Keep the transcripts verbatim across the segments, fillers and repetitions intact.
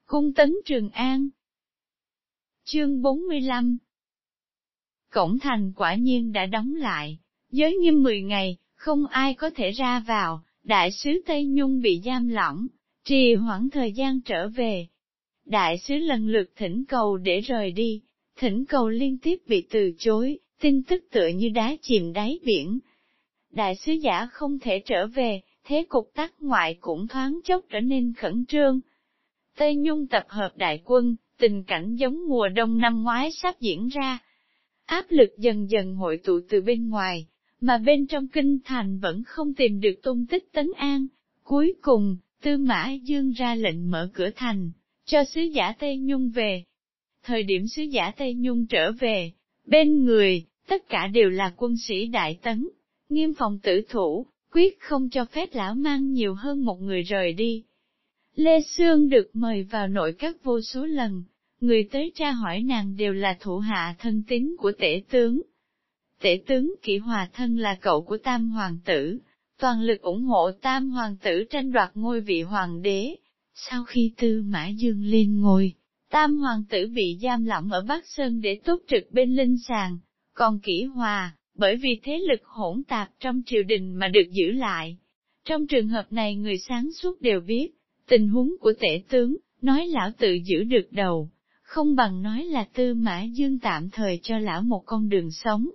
Cung tấn Trường An. Chương bốn mươi lăm. Cổng thành quả nhiên đã đóng lại, giới nghiêm mười ngày, không ai có thể ra vào, đại sứ Tây Nhung bị giam lỏng, trì hoãn thời gian trở về. Đại sứ lần lượt thỉnh cầu để rời đi, thỉnh cầu liên tiếp bị từ chối, tin tức tựa như đá chìm đáy biển. Đại sứ giả không thể trở về, thế cục tắc ngoại cũng thoáng chốc trở nên khẩn trương. Tây Nhung tập hợp đại quân, tình cảnh giống mùa đông năm ngoái sắp diễn ra. Áp lực dần dần hội tụ từ bên ngoài, mà bên trong kinh thành vẫn không tìm được tung tích Tấn An. Cuối cùng, Tư Mã Dương ra lệnh mở cửa thành, cho sứ giả Tây Nhung về. Thời điểm sứ giả Tây Nhung trở về, bên người, tất cả đều là quân sĩ đại tấn, nghiêm phòng tử thủ, quyết không cho phép lão mang nhiều hơn một người rời đi. Lê Sương được mời vào nội các vô số lần, người tới tra hỏi nàng đều là thủ hạ thân tín của tể tướng. Tể tướng Kỷ Hòa thân là cậu của Tam Hoàng tử, toàn lực ủng hộ Tam Hoàng tử tranh đoạt ngôi vị hoàng đế. Sau khi Tư Mã Dương lên ngôi, Tam Hoàng tử bị giam lỏng ở Bắc Sơn để túc trực bên linh sàng, còn Kỷ Hòa, bởi vì thế lực hỗn tạp trong triều đình mà được giữ lại. Trong trường hợp này người sáng suốt đều biết, tình huống của tể tướng, nói lão tự giữ được đầu, không bằng nói là Tư Mã Dương tạm thời cho lão một con đường sống.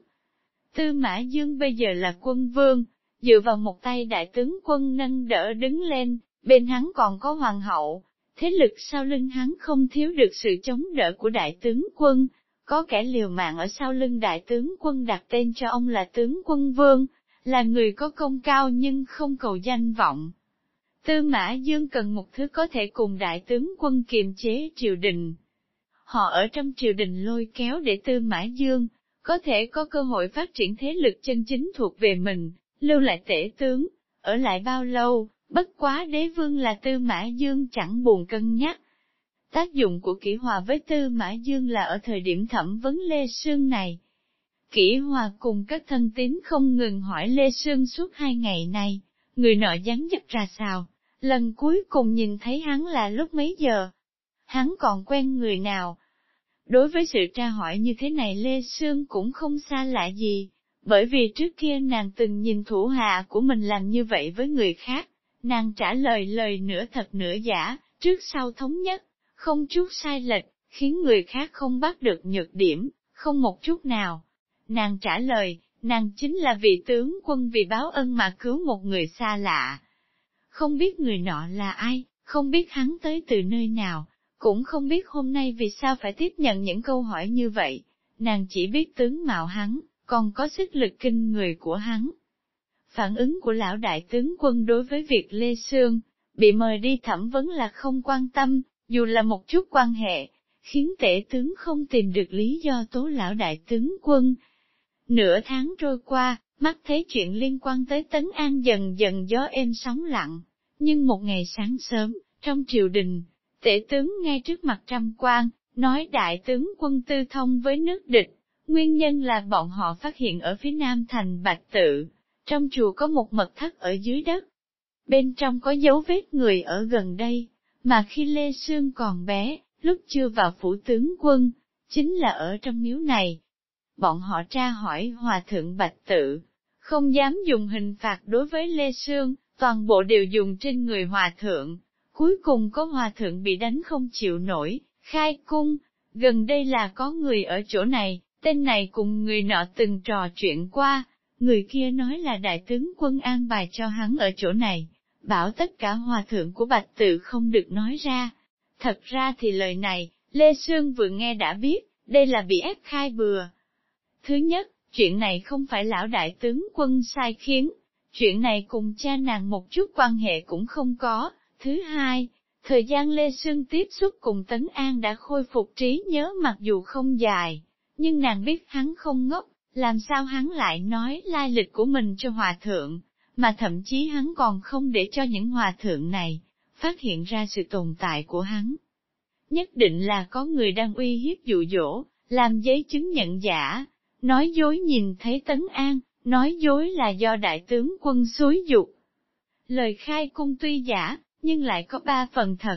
Tư Mã Dương bây giờ là quân vương, dựa vào một tay đại tướng quân nâng đỡ đứng lên, bên hắn còn có hoàng hậu, thế lực sau lưng hắn không thiếu được sự chống đỡ của đại tướng quân, có kẻ liều mạng ở sau lưng đại tướng quân đặt tên cho ông là tướng quân vương, là người có công cao nhưng không cầu danh vọng. Tư Mã Dương cần một thứ có thể cùng đại tướng quân kiềm chế triều đình. Họ ở trong triều đình lôi kéo để Tư Mã Dương có thể có cơ hội phát triển thế lực chân chính thuộc về mình, lưu lại tể tướng, ở lại bao lâu, bất quá đế vương là Tư Mã Dương chẳng buồn cân nhắc. Tác dụng của Kỷ Hòa với Tư Mã Dương là ở thời điểm thẩm vấn Lê Sương này. Kỷ Hòa cùng các thân tín không ngừng hỏi Lê Sương suốt hai ngày này, người nọ dáng dấp ra sao, lần cuối cùng nhìn thấy hắn là lúc mấy giờ, hắn còn quen người nào. Đối với sự tra hỏi như thế này Lê Sương cũng không xa lạ gì, bởi vì trước kia nàng từng nhìn thủ hạ của mình làm như vậy với người khác, nàng trả lời lời nửa thật nửa giả, trước sau thống nhất, không chút sai lệch, khiến người khác không bắt được nhược điểm, không một chút nào. Nàng trả lời, nàng chính là vị tướng quân vì báo ân mà cứu một người xa lạ. Không biết người nọ là ai, không biết hắn tới từ nơi nào, cũng không biết hôm nay vì sao phải tiếp nhận những câu hỏi như vậy, nàng chỉ biết tướng mạo hắn, còn có sức lực kinh người của hắn. Phản ứng của lão đại tướng quân đối với việc Lê Sương bị mời đi thẩm vấn là không quan tâm, dù là một chút quan hệ, khiến tể tướng không tìm được lý do tố lão đại tướng quân. Nửa tháng trôi qua, mắt thấy chuyện liên quan tới Tấn An dần dần gió êm sóng lặng, nhưng một ngày sáng sớm, trong triều đình, tể tướng ngay trước mặt trăm quan, nói đại tướng quân tư thông với nước địch, nguyên nhân là bọn họ phát hiện ở phía nam thành Bạch Tự, trong chùa có một mật thất ở dưới đất. Bên trong có dấu vết người ở gần đây, mà khi Lê Sương còn bé, lúc chưa vào phủ tướng quân, chính là ở trong miếu này. Bọn họ tra hỏi hòa thượng Bạch Tự, không dám dùng hình phạt đối với Lê Sương, toàn bộ đều dùng trên người hòa thượng. Cuối cùng có hòa thượng bị đánh không chịu nổi, khai cung. Gần đây là có người ở chỗ này, tên này cùng người nọ từng trò chuyện qua, người kia nói là đại tướng quân an bài cho hắn ở chỗ này, bảo tất cả hòa thượng của Bạch Tự không được nói ra. Thật ra thì lời này, Lê Sương vừa nghe đã biết, đây là bị ép khai bừa. Thứ nhất, chuyện này không phải lão đại tướng quân sai khiến, chuyện này cùng cha nàng một chút quan hệ cũng không có. Thứ hai, thời gian Lê Sương tiếp xúc cùng Tấn An đã khôi phục trí nhớ mặc dù không dài, nhưng nàng biết hắn không ngốc, làm sao hắn lại nói lai lịch của mình cho hòa thượng, mà thậm chí hắn còn không để cho những hòa thượng này phát hiện ra sự tồn tại của hắn. Nhất định là có người đang uy hiếp dụ dỗ, làm giấy chứng nhận giả, nói dối nhìn thấy Tấn An, nói dối là do đại tướng quân xúi giục. Lời khai cung tuy giả, nhưng lại có ba phần thật,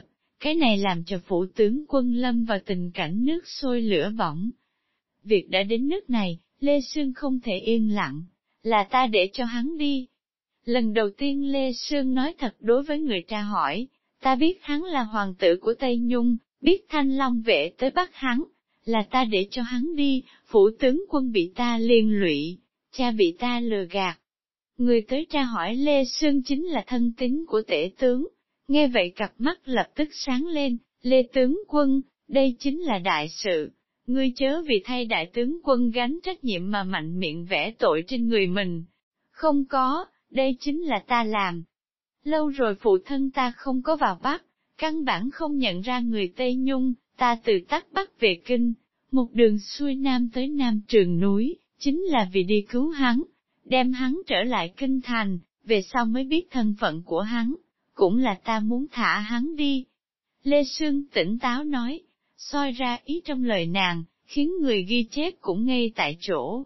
Cái này làm cho phủ tướng quân lâm vào tình cảnh nước sôi lửa bỏng. Việc đã đến nước này, Lê Sương không thể yên lặng, là ta để cho hắn đi. Lần đầu tiên Lê Sương nói thật đối với người tra hỏi, ta biết hắn là hoàng tử của Tây Nhung, biết Thanh Long vệ tới bắt hắn, là ta để cho hắn đi, phủ tướng quân bị ta liên lụy, cha bị ta lừa gạt. Người tới tra hỏi Lê Sương chính là thân tín của tể tướng, nghe vậy cặp mắt lập tức sáng lên, Lê tướng quân, đây chính là đại sự, ngươi chớ vì thay đại tướng quân gánh trách nhiệm mà mạnh miệng vẽ tội trên người mình. Không có, đây chính là ta làm. Lâu rồi phụ thân ta không có vào Bắc, căn bản không nhận ra người Tây Nhung, ta từ Tắc Bắc về Kinh, một đường xuôi Nam tới Nam Trường núi, chính là vì đi cứu hắn, đem hắn trở lại Kinh Thành, về sau mới biết thân phận của hắn, cũng là ta muốn thả hắn đi. Lê Sương tỉnh táo nói, soi ra ý trong lời nàng, khiến người ghi chép cũng ngây tại chỗ.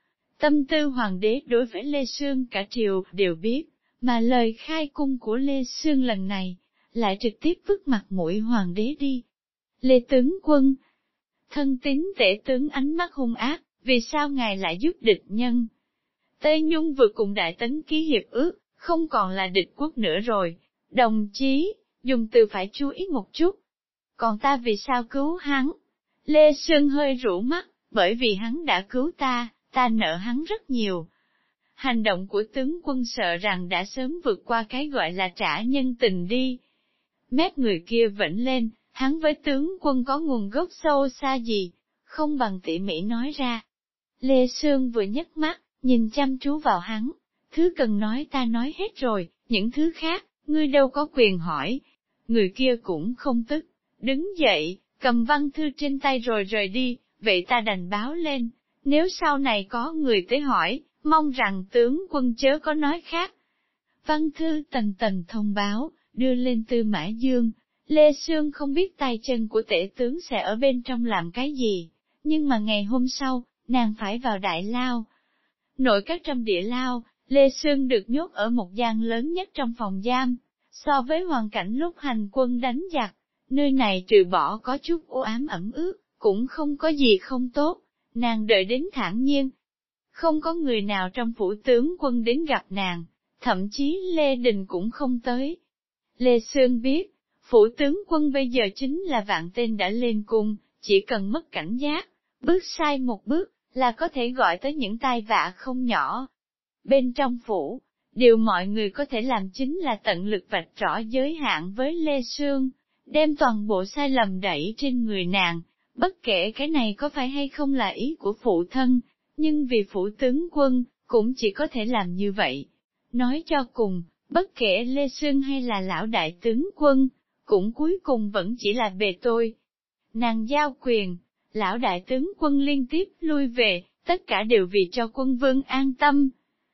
Tâm tư hoàng đế đối với Lê Sương cả triều đều biết, mà lời khai cung của Lê Sương lần này, lại trực tiếp vứt mặt mũi hoàng đế đi. Lê tướng quân, thân tín tể tướng ánh mắt hung ác, vì sao ngài lại giúp địch nhân? Tây Nhung vừa cùng Đại Tấn ký hiệp ước, không còn là địch quốc nữa rồi. Đồng chí, dùng từ phải chú ý một chút. Còn ta vì sao cứu hắn? Lê Sương hơi rũ mắt, bởi vì hắn đã cứu ta, ta nợ hắn rất nhiều. Hành động của tướng quân sợ rằng đã sớm vượt qua cái gọi là trả nhân tình đi. Mép người kia vẫn lên, hắn với tướng quân có nguồn gốc sâu xa gì, không bằng tỉ mỉ nói ra. Lê Sương vừa nhấc mắt, nhìn chăm chú vào hắn, thứ cần nói ta nói hết rồi, những thứ khác, ngươi đâu có quyền hỏi. Người kia cũng không tức, đứng dậy, cầm văn thư trên tay rồi rời đi, vậy ta đành báo lên, nếu sau này có người tới hỏi, mong rằng tướng quân chớ có nói khác. Văn thư tầng tầng thông báo, đưa lên Tư Mã Dương. Lê Sương không biết tay chân của tể tướng sẽ ở bên trong làm cái gì, nhưng mà ngày hôm sau, nàng phải vào đại lao. Nội các trong địa lao, Lê Sương được nhốt ở một gian lớn nhất trong phòng giam. So với hoàn cảnh lúc hành quân đánh giặc, nơi này trừ bỏ có chút u ám ẩm ướt, cũng không có gì không tốt, nàng đợi đến thản nhiên. Không có người nào trong phủ tướng quân đến gặp nàng, thậm chí Lê Đình cũng không tới. Lê Sương biết, phủ tướng quân bây giờ chính là vạn tên đã lên cung, chỉ cần mất cảnh giác, bước sai một bước, là có thể gọi tới những tai vạ không nhỏ. Bên trong phủ, điều mọi người có thể làm chính là tận lực vạch rõ giới hạn với Lê Sương, đem toàn bộ sai lầm đẩy trên người nàng, bất kể cái này có phải hay không là ý của phụ thân, nhưng vì phủ tướng quân, cũng chỉ có thể làm như vậy. Nói cho cùng, bất kể Lê Sương hay là lão đại tướng quân, cũng cuối cùng vẫn chỉ là bề tôi. Nàng giao quyền, lão đại tướng quân liên tiếp lui về, tất cả đều vì cho quân vương an tâm.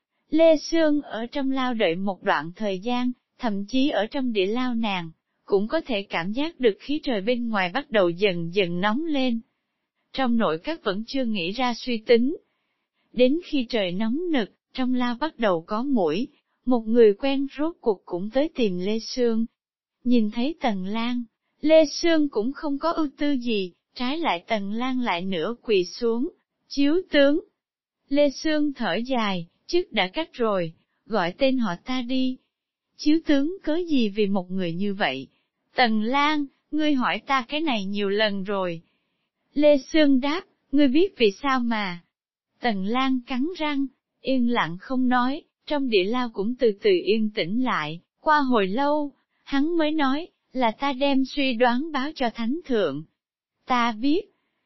Lê Sương ở trong lao đợi một đoạn thời gian, thậm chí ở trong địa lao nàng, cũng có thể cảm giác được khí trời bên ngoài bắt đầu dần dần nóng lên. Trong nội các vẫn chưa nghĩ ra suy tính. Đến khi trời nóng nực, trong lao bắt đầu có muỗi, một người quen rốt cuộc cũng tới tìm Lê Sương. Nhìn thấy Tần Lan, Lê Sương cũng không có ưu tư gì, trái lại Tần Lan lại nửa quỳ xuống, chiếu tướng. Lê Sương thở dài, chức đã cắt rồi, gọi tên họ ta đi. Chiếu tướng cớ gì vì một người như vậy? Tần Lan, ngươi hỏi ta cái này nhiều lần rồi. Lê Sương đáp, ngươi biết vì sao mà. Tần Lan cắn răng, yên lặng không nói, trong địa lao cũng từ từ yên tĩnh lại, qua hồi lâu, hắn mới nói, là ta đem suy đoán báo cho Thánh Thượng. Ta biết.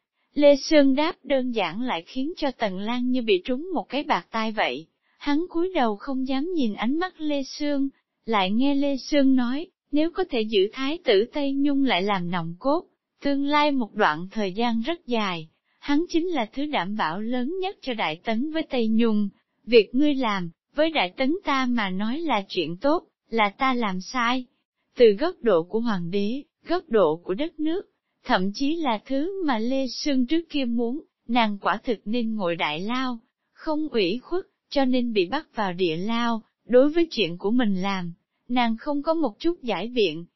Lê Sương đáp đơn giản lại khiến cho Tần Lan như bị trúng một cái bạt tai vậy. Hắn cúi đầu không dám nhìn ánh mắt Lê Sương, lại nghe Lê Sương nói, nếu có thể giữ thái tử Tây Nhung lại làm nòng cốt, tương lai một đoạn thời gian rất dài, hắn chính là thứ đảm bảo lớn nhất cho Đại Tấn với Tây Nhung. Việc ngươi làm, với Đại Tấn ta mà nói là chuyện tốt, là ta làm sai. Từ góc độ của hoàng đế, góc độ của đất nước, thậm chí là thứ mà Lê Sương trước kia muốn, nàng quả thực nên ngồi đại lao, không ủy khuất, cho nên bị bắt vào địa lao, đối với chuyện của mình làm, nàng không có một chút giải biện.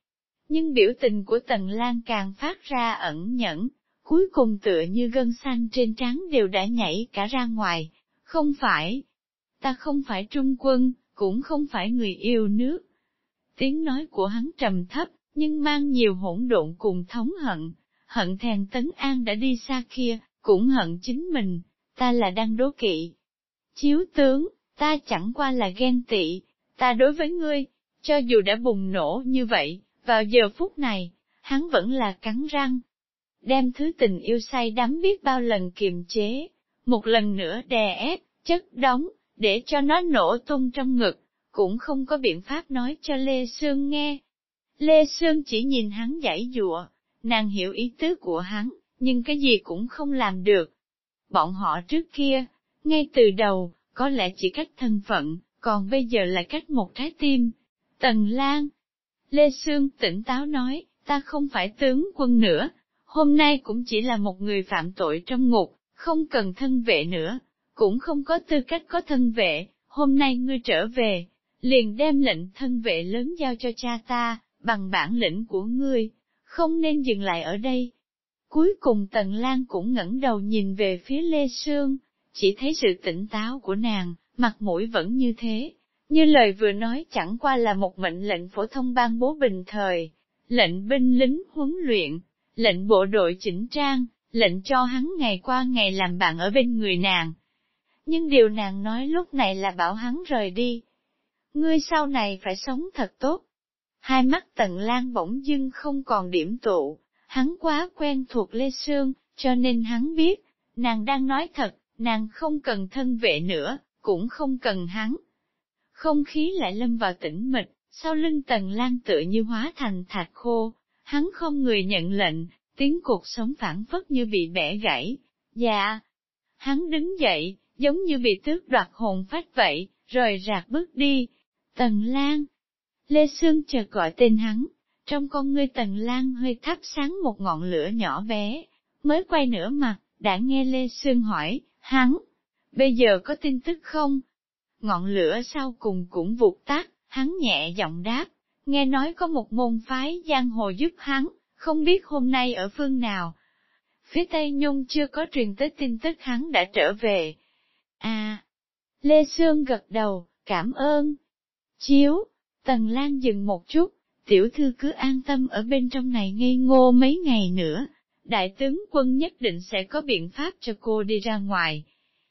Nhưng biểu tình của Tần Lan càng phát ra ẩn nhẫn, cuối cùng tựa như gân xanh trên trán đều đã nhảy cả ra ngoài. Không phải, ta không phải trung quân, cũng không phải người yêu nước. Tiếng nói của hắn trầm thấp, nhưng mang nhiều hỗn độn cùng thống hận, hận thèn Tấn An đã đi xa kia, cũng hận chính mình, ta là đang đố kỵ. Chiếu tướng, ta chẳng qua là ghen tị, ta đối với ngươi, cho dù đã bùng nổ như vậy, vào giờ phút này, hắn vẫn là cắn răng. Đem thứ tình yêu say đắm biết bao lần kiềm chế, một lần nữa đè ép, chất đóng, để cho nó nổ tung trong ngực, cũng không có biện pháp nói cho Lê Sương nghe. Lê Sương chỉ nhìn hắn giãy giụa, nàng hiểu ý tứ của hắn, nhưng cái gì cũng không làm được. Bọn họ trước kia, ngay từ đầu, có lẽ chỉ cách thân phận, còn bây giờ lại cách một trái tim. Tần Lan. Lê Sương tỉnh táo nói, ta không phải tướng quân nữa, hôm nay cũng chỉ là một người phạm tội trong ngục, không cần thân vệ nữa, cũng không có tư cách có thân vệ, hôm nay ngươi trở về, liền đem lệnh thân vệ lớn giao cho cha ta, bằng bản lĩnh của ngươi, không nên dừng lại ở đây. Cuối cùng Tần Lan cũng ngẩng đầu nhìn về phía Lê Sương, chỉ thấy sự tỉnh táo của nàng, mặt mũi vẫn như thế, như lời vừa nói chẳng qua là một mệnh lệnh phổ thông ban bố bình thời, lệnh binh lính huấn luyện, lệnh bộ đội chỉnh trang, lệnh cho hắn ngày qua ngày làm bạn ở bên người nàng. Nhưng điều nàng nói lúc này là bảo hắn rời đi. Ngươi sau này phải sống thật tốt. Hai mắt Tần Lan bỗng dưng không còn điểm tụ, hắn quá quen thuộc Lê Sương, cho nên hắn biết, nàng đang nói thật, nàng không cần thân vệ nữa, cũng không cần hắn. Không khí lại lâm vào tĩnh mịch, sau lưng Tần Lan tựa như hóa thành thạch khô, hắn không người nhận lệnh, tiếng cuộc sống phản phất như bị bẻ gãy. Dạ. Hắn đứng dậy, giống như bị tước đoạt hồn phách vậy, rời rạc bước đi. Tần Lan. Lê Sương chợt gọi tên hắn, trong con ngươi Tần Lan hơi thắp sáng một ngọn lửa nhỏ bé, mới quay nửa mặt, đã nghe Lê Sương hỏi, hắn, bây giờ có tin tức không? Ngọn lửa sau cùng cũng vụt tắt, hắn nhẹ giọng đáp, nghe nói có một môn phái giang hồ giúp hắn, không biết hôm nay ở phương nào. Phía Tây Nhung chưa có truyền tới tin tức hắn đã trở về. À, Lê Sương gật đầu, cảm ơn. Chiếu, Tần Lan dừng một chút, tiểu thư cứ an tâm ở bên trong này ngây ngô mấy ngày nữa, đại tướng quân nhất định sẽ có biện pháp cho cô đi ra ngoài.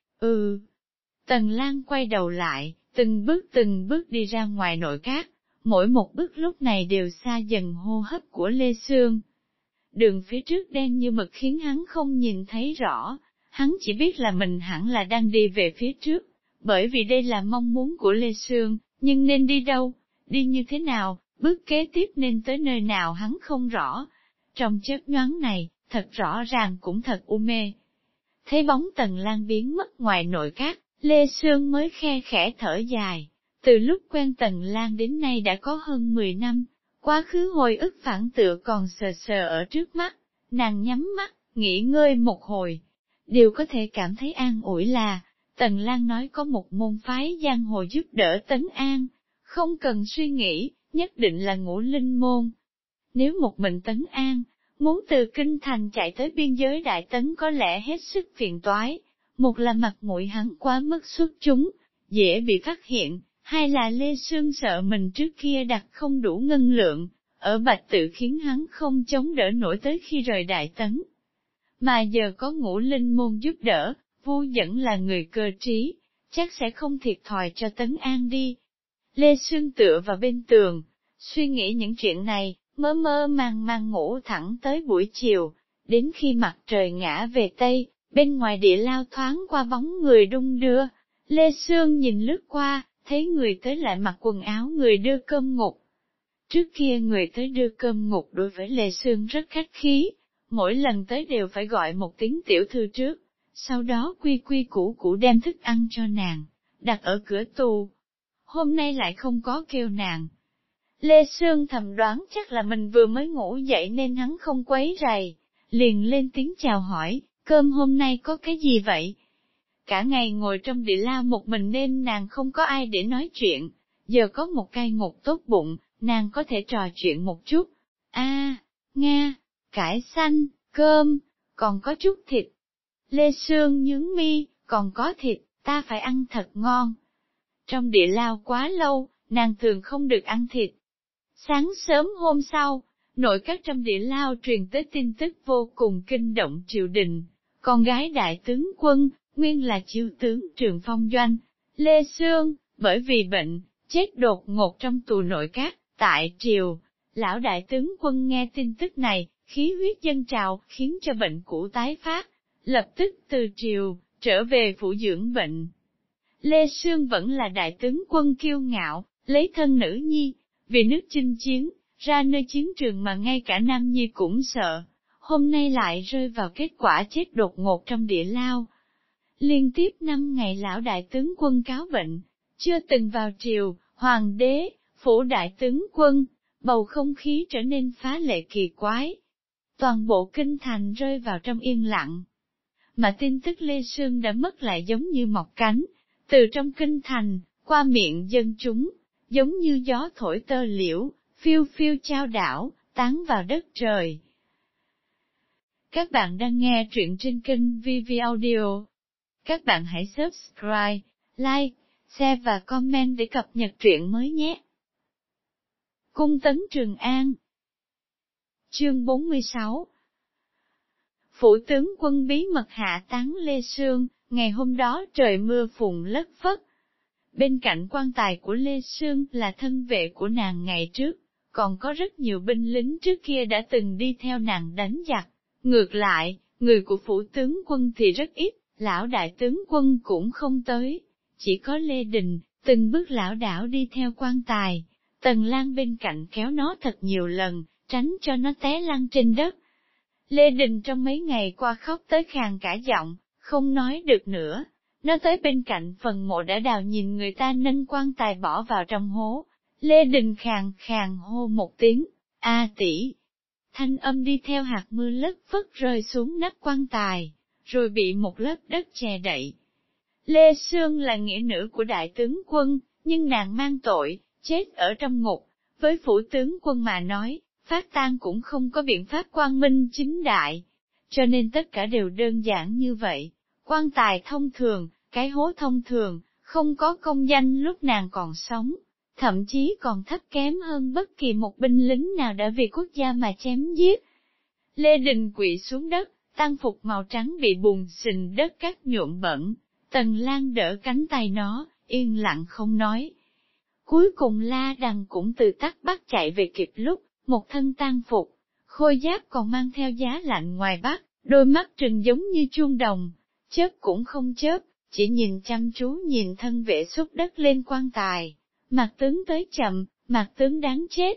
Ừ. Tần Lan quay đầu lại, từng bước từng bước đi ra ngoài nội các, mỗi một bước lúc này đều xa dần hô hấp của Lê Sương. Đường phía trước đen như mực khiến hắn không nhìn thấy rõ, hắn chỉ biết là mình hẳn là đang đi về phía trước, bởi vì đây là mong muốn của Lê Sương, nhưng nên đi đâu, đi như thế nào, bước kế tiếp nên tới nơi nào hắn không rõ. Trong chớp nhoáng này, thật rõ ràng cũng thật u mê. Thấy bóng Tần Lan biến mất ngoài nội các, Lê Sương mới khe khẽ thở dài. Từ lúc quen Tần Lan đến nay đã có hơn mười năm, quá khứ hồi ức phản tựa còn sờ sờ ở trước mắt, nàng nhắm mắt, nghỉ ngơi một hồi. Điều có thể cảm thấy an ủi là, Tần Lan nói có một môn phái giang hồ giúp đỡ Tấn An, không cần suy nghĩ, nhất định là Ngũ Linh môn. Nếu một mình Tấn An, muốn từ Kinh Thành chạy tới biên giới Đại Tấn có lẽ hết sức phiền toái, một là mặt mũi hắn quá mức xuất chúng, dễ bị phát hiện, hai là Lê Sương sợ mình trước kia đặt không đủ ngân lượng, ở Bạch Tự khiến hắn không chống đỡ nổi tới khi rời Đại Tấn. Mà giờ có Ngũ Linh môn giúp đỡ, Vu Dẫn là người cơ trí, chắc sẽ không thiệt thòi cho Tấn An đi. Lê Sương tựa vào bên tường, suy nghĩ những chuyện này, mơ mơ màng màng ngủ thẳng tới buổi chiều, đến khi mặt trời ngã về Tây, bên ngoài địa lao thoáng qua bóng người đung đưa, Lê Sương nhìn lướt qua, thấy người tới lại mặc quần áo người đưa cơm ngục. Trước kia người tới đưa cơm ngục đối với Lê Sương rất khách khí, mỗi lần tới đều phải gọi một tiếng tiểu thư trước, sau đó quy quy củ củ đem thức ăn cho nàng, đặt ở cửa tù. Hôm nay lại không có kêu nàng. Lê Sương thầm đoán chắc là mình vừa mới ngủ dậy nên hắn không quấy rầy, liền lên tiếng chào hỏi, cơm hôm nay có cái gì vậy? Cả ngày ngồi trong địa lao một mình nên nàng không có ai để nói chuyện, giờ có một cai ngục tốt bụng, nàng có thể trò chuyện một chút. A, Nga, cải xanh, cơm, còn có chút thịt. Lê Sương nhướng mi, còn có thịt, ta phải ăn thật ngon. Trong địa lao quá lâu, nàng thường không được ăn thịt. Sáng sớm hôm sau, nội các trong địa lao truyền tới tin tức vô cùng kinh động triều đình. Con gái đại tướng quân, nguyên là chiêu tướng Trường Phong Doanh, Lê Sương, bởi vì bệnh, chết đột ngột trong tù nội các, tại triều. Lão đại tướng quân nghe tin tức này, khí huyết dâng trào, khiến cho bệnh cũ tái phát, lập tức từ triều, trở về phủ dưỡng bệnh. Lê Sương vẫn là đại tướng quân kiêu ngạo, lấy thân nữ nhi, vì nước chinh chiến, ra nơi chiến trường mà ngay cả nam nhi cũng sợ, hôm nay lại rơi vào kết quả chết đột ngột trong địa lao. Liên tiếp năm ngày lão đại tướng quân cáo bệnh, chưa từng vào triều, hoàng đế, phủ đại tướng quân, bầu không khí trở nên phá lệ kỳ quái. Toàn bộ kinh thành rơi vào trong yên lặng. Mà tin tức Lê Sương đã mất lại giống như mọc cánh, từ trong kinh thành, qua miệng dân chúng, giống như gió thổi tơ liễu, phiêu phiêu chao đảo, tán vào đất trời. Các bạn đang nghe truyện trên kênh vê vê Audio. Các bạn hãy subscribe, like, share và comment để cập nhật truyện mới nhé. Cung tấn Trường An. Chương bốn mươi sáu. Phủ tướng quân bí mật hạ táng Lê Sương, ngày hôm đó trời mưa phùn lất phất. Bên cạnh quan tài của Lê Sương là thân vệ của nàng ngày trước, còn có rất nhiều binh lính trước kia đã từng đi theo nàng đánh giặc. Ngược lại, người của phủ tướng quân thì rất ít, lão đại tướng quân cũng không tới, chỉ có Lê Đình, từng bước lão đảo đi theo quan tài. Tần Lan bên cạnh kéo nó thật nhiều lần, tránh cho nó té lăn trên đất. Lê Đình trong mấy ngày qua khóc tới khàn cả giọng, không nói được nữa. Nó tới bên cạnh phần mộ đã đào nhìn người ta nâng quan tài bỏ vào trong hố. Lê Đình khàn khàn hô một tiếng, a tỷ. Thanh âm đi theo hạt mưa lất phất rơi xuống nắp quan tài, rồi bị một lớp đất che đậy. Lê Sương là nghĩa nữ của đại tướng quân, nhưng nàng mang tội, chết ở trong ngục. Với phủ tướng quân mà nói, phát tang cũng không có biện pháp quang minh chính đại, cho nên tất cả đều đơn giản như vậy. Quan tài thông thường, cái hố thông thường, không có công danh lúc nàng còn sống, thậm chí còn thấp kém hơn bất kỳ một binh lính nào đã vì quốc gia mà chém giết. Lê Đình quỵ xuống đất, tang phục màu trắng bị bùn xình đất cát nhuộm bẩn. Tần Lan đỡ cánh tay nó, yên lặng không nói. Cuối cùng La Đằng cũng từ Tắc Bắc chạy về kịp lúc, một thân tang phục, khôi giáp còn mang theo giá lạnh ngoài Bắc, đôi mắt trừng giống như chuông đồng, chớp cũng không chớp, chỉ nhìn chăm chú nhìn thân vệ xúc đất lên quan tài. Mạc tướng tới chậm, Mạc tướng đáng chết.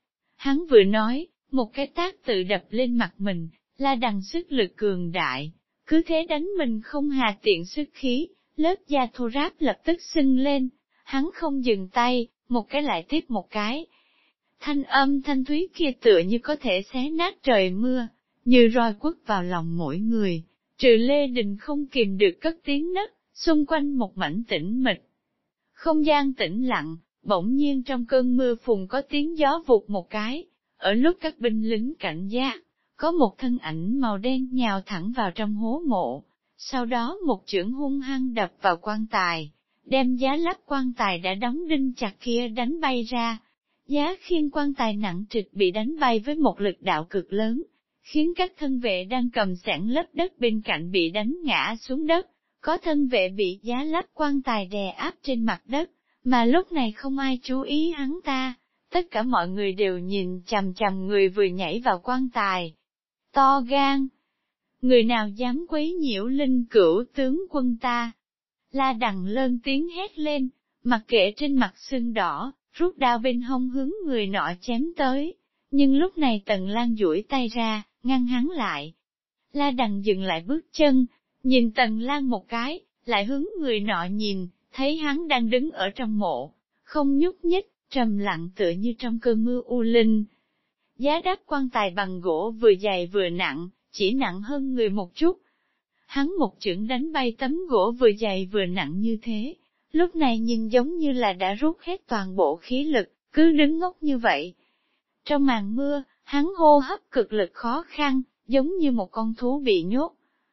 Hắn vừa nói, một cái tát tự đập lên mặt mình, La Đằng sức lực cường đại, cứ thế đánh mình không hà tiện sức khí, lớp da thô ráp lập tức sưng lên. Hắn không dừng tay, một cái lại tiếp một cái. Thanh âm thanh thúy kia tựa như có thể xé nát trời mưa, như roi quất vào lòng mỗi người. Trừ Lê Đình không kìm được cất tiếng nấc, xung quanh một mảnh tĩnh mịch. Không gian tĩnh lặng, bỗng nhiên trong cơn mưa phùn có tiếng gió vụt một cái. Ở lúc các binh lính cảnh giác, có một thân ảnh màu đen nhào thẳng vào trong hố mộ. Sau đó một chưởng hung hăng đập vào quan tài, đem giá lắp quan tài đã đóng đinh chặt kia đánh bay ra. Giá khiên quan tài nặng trịch bị đánh bay với một lực đạo cực lớn, khiến các thân vệ đang cầm xẻng lấp đất bên cạnh bị đánh ngã xuống đất. Có thân vệ bị giá lắp quan tài đè áp trên mặt đất, mà lúc này không ai chú ý hắn ta, tất cả mọi người đều nhìn chằm chằm người vừa nhảy vào quan tài. To gan! Người nào dám quấy nhiễu linh cữu tướng quân ta? La Đằng lớn tiếng hét lên, mặc kệ trên mặt sưng đỏ, rút đao bên hông hướng người nọ chém tới. Nhưng lúc này Tần Lan duỗi tay ra, ngăn hắn lại. La Đằng dừng lại bước chân, nhìn Tần Lan một cái, lại hướng người nọ nhìn, thấy hắn đang đứng ở trong mộ, không nhúc nhích, trầm lặng tựa như trong cơn mưa u linh. Giá đắp quan tài bằng gỗ vừa dày vừa nặng, chỉ nặng hơn người một chút. Hắn một chưởng đánh bay tấm gỗ vừa dày vừa nặng như thế, lúc này nhìn giống như là đã rút hết toàn bộ khí lực, cứ đứng ngốc như vậy. Trong màn mưa, hắn hô hấp cực lực khó khăn, giống như một con thú bị nhốt.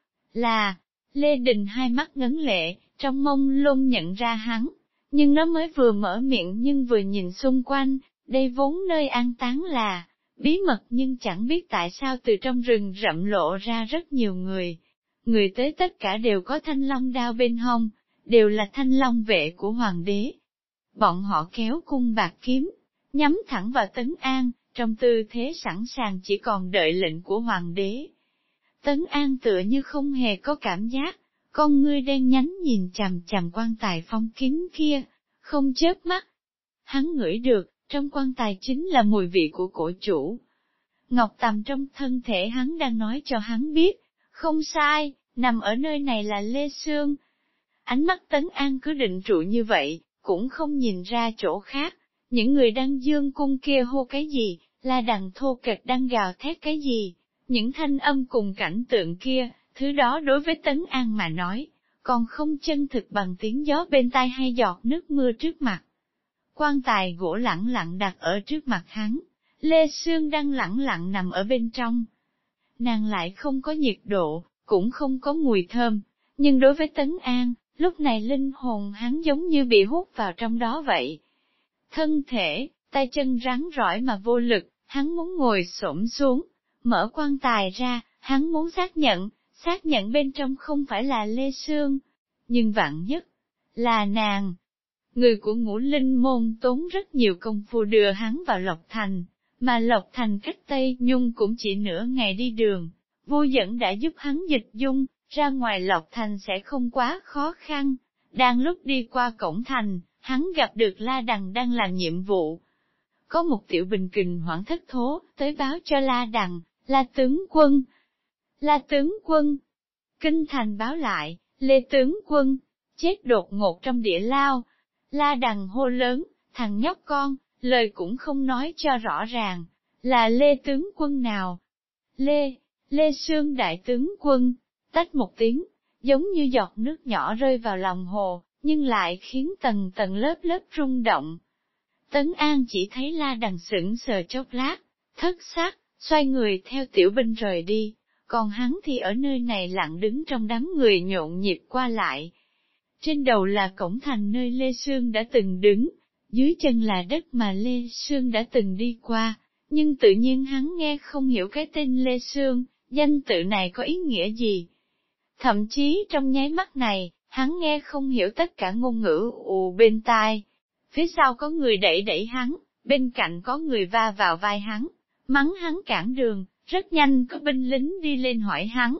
Là, Lê Đình hai mắt ngấn lệ, trong mông lung nhận ra hắn, nhưng nó mới vừa mở miệng nhưng vừa nhìn xung quanh, đây vốn nơi an táng là bí mật, nhưng chẳng biết tại sao từ trong rừng rậm lộ ra rất nhiều người. Người tới tất cả đều có thanh long đao bên hông, đều là thanh long vệ của hoàng đế. Bọn họ kéo cung bạc kiếm, nhắm thẳng vào Tấn An, trong tư thế sẵn sàng chỉ còn đợi lệnh của hoàng đế. Tấn An tựa như không hề có cảm giác, con ngươi đen nhánh nhìn chằm chằm quan tài phong kín kia, không chớp mắt. Hắn ngửi được, trong quan tài chính là mùi vị của cổ chủ. Ngọc Tầm trong thân thể hắn đang nói cho hắn biết, không sai, nằm ở nơi này là Lê Sương. Ánh mắt Tấn An cứ định trụ như vậy, cũng không nhìn ra chỗ khác. Những người đang dương cung kia hô cái gì, La Đằng thô kệch đang gào thét cái gì, những thanh âm cùng cảnh tượng kia, thứ đó đối với Tấn An mà nói, còn không chân thực bằng tiếng gió bên tai hay giọt nước mưa trước mặt. Quan tài gỗ lẳng lặng đặt ở trước mặt hắn, Lê Sương đang lẳng lặng nằm ở bên trong. Nàng lại không có nhiệt độ, cũng không có mùi thơm, nhưng đối với Tấn An, lúc này linh hồn hắn giống như bị hút vào trong đó vậy. Thân thể, tay chân rắn rỏi mà vô lực, hắn muốn ngồi xổm xuống, mở quan tài ra, hắn muốn xác nhận, xác nhận bên trong không phải là Lê Sương, nhưng vạn nhất là nàng. Người của Ngũ Linh môn tốn rất nhiều công phu đưa hắn vào Lộc Thành, mà Lộc Thành cách Tây Nhung cũng chỉ nửa ngày đi đường. Vô Dẫn đã giúp hắn dịch dung, ra ngoài Lộc Thành sẽ không quá khó khăn. Đang lúc đi qua cổng thành, hắn gặp được La Đằng đang làm nhiệm vụ. Có một tiểu bình kình hoảng thất thố, tới báo cho La Đằng, La tướng quân. La tướng quân. Kinh thành báo lại, Lê tướng quân, chết đột ngột trong địa lao. La Đằng hô lớn, thằng nhóc con, lời cũng không nói cho rõ ràng, là Lê tướng quân nào? Lê, Lê Sương đại tướng quân, tách một tiếng, giống như giọt nước nhỏ rơi vào lòng hồ, nhưng lại khiến tầng tầng lớp lớp rung động. Tấn An chỉ thấy La Đằng sững sờ chốc lát, thất xác, xoay người theo tiểu binh rời đi, còn hắn thì ở nơi này lặng đứng trong đám người nhộn nhịp qua lại. Trên đầu là cổng thành nơi Lê Sương đã từng đứng, dưới chân là đất mà Lê Sương đã từng đi qua, nhưng tự nhiên hắn nghe không hiểu cái tên Lê Sương, danh tự này có ý nghĩa gì. Thậm chí trong nháy mắt này, hắn nghe không hiểu tất cả ngôn ngữ ù bên tai. Phía sau có người đẩy đẩy hắn, bên cạnh có người va vào vai hắn, mắng hắn cản đường, rất nhanh có binh lính đi lên hỏi hắn.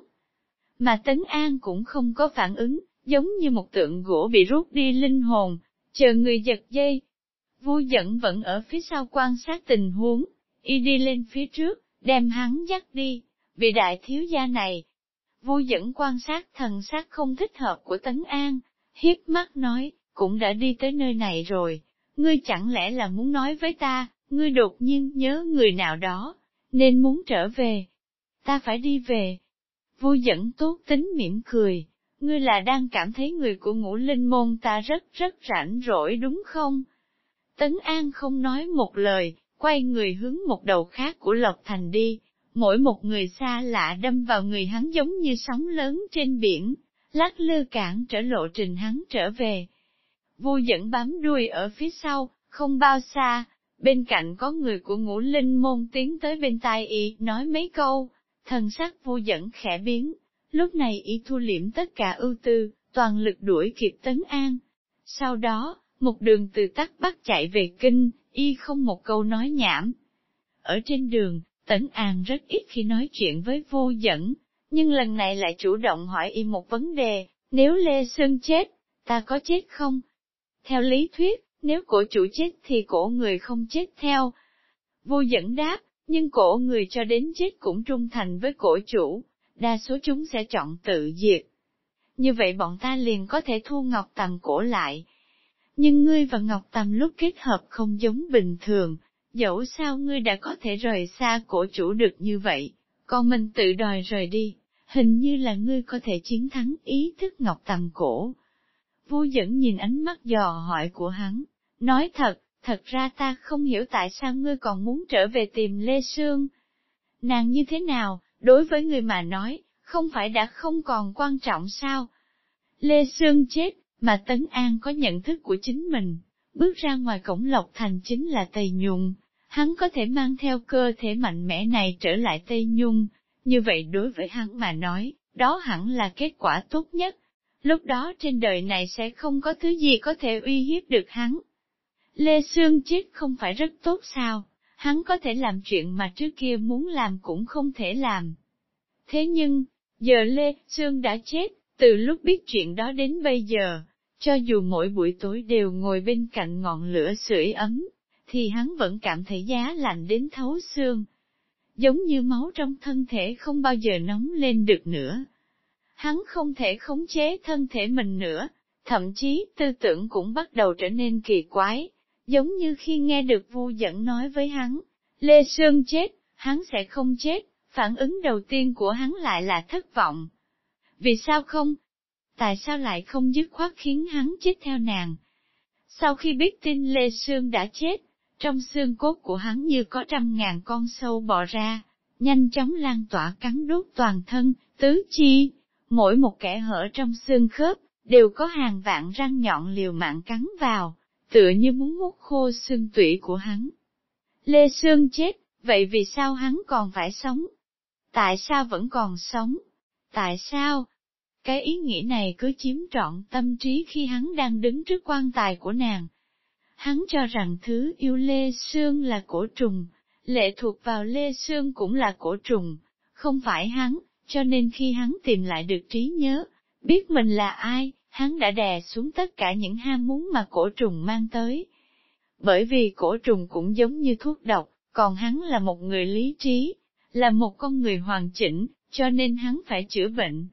Mà Tấn An cũng không có phản ứng, giống như một tượng gỗ bị rút đi linh hồn, chờ người giật dây. Vô Dẫn vẫn ở phía sau quan sát tình huống, y đi lên phía trước, đem hắn dắt đi, vị đại thiếu gia này. Vô Dẫn quan sát thần sắc không thích hợp của Tấn An, hiếp mắt nói, cũng đã đi tới nơi này rồi, ngươi chẳng lẽ là muốn nói với ta, ngươi đột nhiên nhớ người nào đó, nên muốn trở về. Ta phải đi về. Vô Dẫn tốt tính mỉm cười, ngươi là đang cảm thấy người của Ngũ Linh môn ta rất rất rảnh rỗi đúng không? Tấn An không nói một lời, quay người hướng một đầu khác của Lộc Thành đi, mỗi một người xa lạ đâm vào người hắn giống như sóng lớn trên biển, lắc lư cản trở lộ trình hắn trở về. Vô Dẫn bám đuôi ở phía sau, không bao xa, bên cạnh có người của Ngũ Linh môn tiến tới bên tai y, nói mấy câu, thần sắc Vô Dẫn khẽ biến, lúc này y thu liễm tất cả ưu tư, toàn lực đuổi kịp Tấn An. Sau đó, một đường từ Tắc Bắc chạy về kinh, y không một câu nói nhảm. Ở trên đường, Tấn An rất ít khi nói chuyện với Vô Dẫn, nhưng lần này lại chủ động hỏi y một vấn đề, nếu Lê Sương chết, ta có chết không? Theo lý thuyết, nếu cổ chủ chết thì cổ người không chết theo. Vô Dẫn đáp, nhưng cổ người cho đến chết cũng trung thành với cổ chủ, đa số chúng sẽ chọn tự diệt. Như vậy bọn ta liền có thể thu Ngọc Tầm cổ lại. Nhưng ngươi và Ngọc Tầm lúc kết hợp không giống bình thường, dẫu sao ngươi đã có thể rời xa cổ chủ được như vậy, còn mình tự đòi rời đi, hình như là ngươi có thể chiến thắng ý thức Ngọc Tầm cổ. Vô Dẫn nhìn ánh mắt dò hỏi của hắn, nói thật, thật ra ta không hiểu tại sao ngươi còn muốn trở về tìm Lê Sương. Nàng như thế nào, đối với người mà nói, không phải đã không còn quan trọng sao? Lê Sương chết, mà Tấn An có nhận thức của chính mình, bước ra ngoài cổng Lộc Thành chính là Tây Nhung. Hắn có thể mang theo cơ thể mạnh mẽ này trở lại Tây Nhung, như vậy đối với hắn mà nói, đó hẳn là kết quả tốt nhất. Lúc đó trên đời này sẽ không có thứ gì có thể uy hiếp được hắn. Lê Sương chết không phải rất tốt sao? Hắn có thể làm chuyện mà trước kia muốn làm cũng không thể làm. Thế nhưng, giờ Lê Sương đã chết, từ lúc biết chuyện đó đến bây giờ, cho dù mỗi buổi tối đều ngồi bên cạnh ngọn lửa sưởi ấm, thì hắn vẫn cảm thấy giá lạnh đến thấu xương. Giống như máu trong thân thể không bao giờ nóng lên được nữa. Hắn không thể khống chế thân thể mình nữa, thậm chí tư tưởng cũng bắt đầu trở nên kỳ quái, giống như khi nghe được Vu Dẫn nói với hắn, Lê Sương chết, hắn sẽ không chết, phản ứng đầu tiên của hắn lại là thất vọng. Vì sao không? Tại sao lại không dứt khoát khiến hắn chết theo nàng? Sau khi biết tin Lê Sương đã chết, trong xương cốt của hắn như có trăm ngàn con sâu bò ra, nhanh chóng lan tỏa cắn đốt toàn thân, tứ chi, mỗi một kẽ hở trong xương khớp, đều có hàng vạn răng nhọn liều mạng cắn vào, tựa như muốn hút khô xương tủy của hắn. Lê Sương chết, vậy vì sao hắn còn phải sống? Tại sao vẫn còn sống? Tại sao? Cái ý nghĩ này cứ chiếm trọn tâm trí khi hắn đang đứng trước quan tài của nàng. Hắn cho rằng thứ yêu Lê Sương là cổ trùng, lệ thuộc vào Lê Sương cũng là cổ trùng, không phải hắn, cho nên khi hắn tìm lại được trí nhớ, biết mình là ai, hắn đã đè xuống tất cả những ham muốn mà cổ trùng mang tới. Bởi vì cổ trùng cũng giống như thuốc độc, còn hắn là một người lý trí, là một con người hoàn chỉnh, cho nên hắn phải chữa bệnh.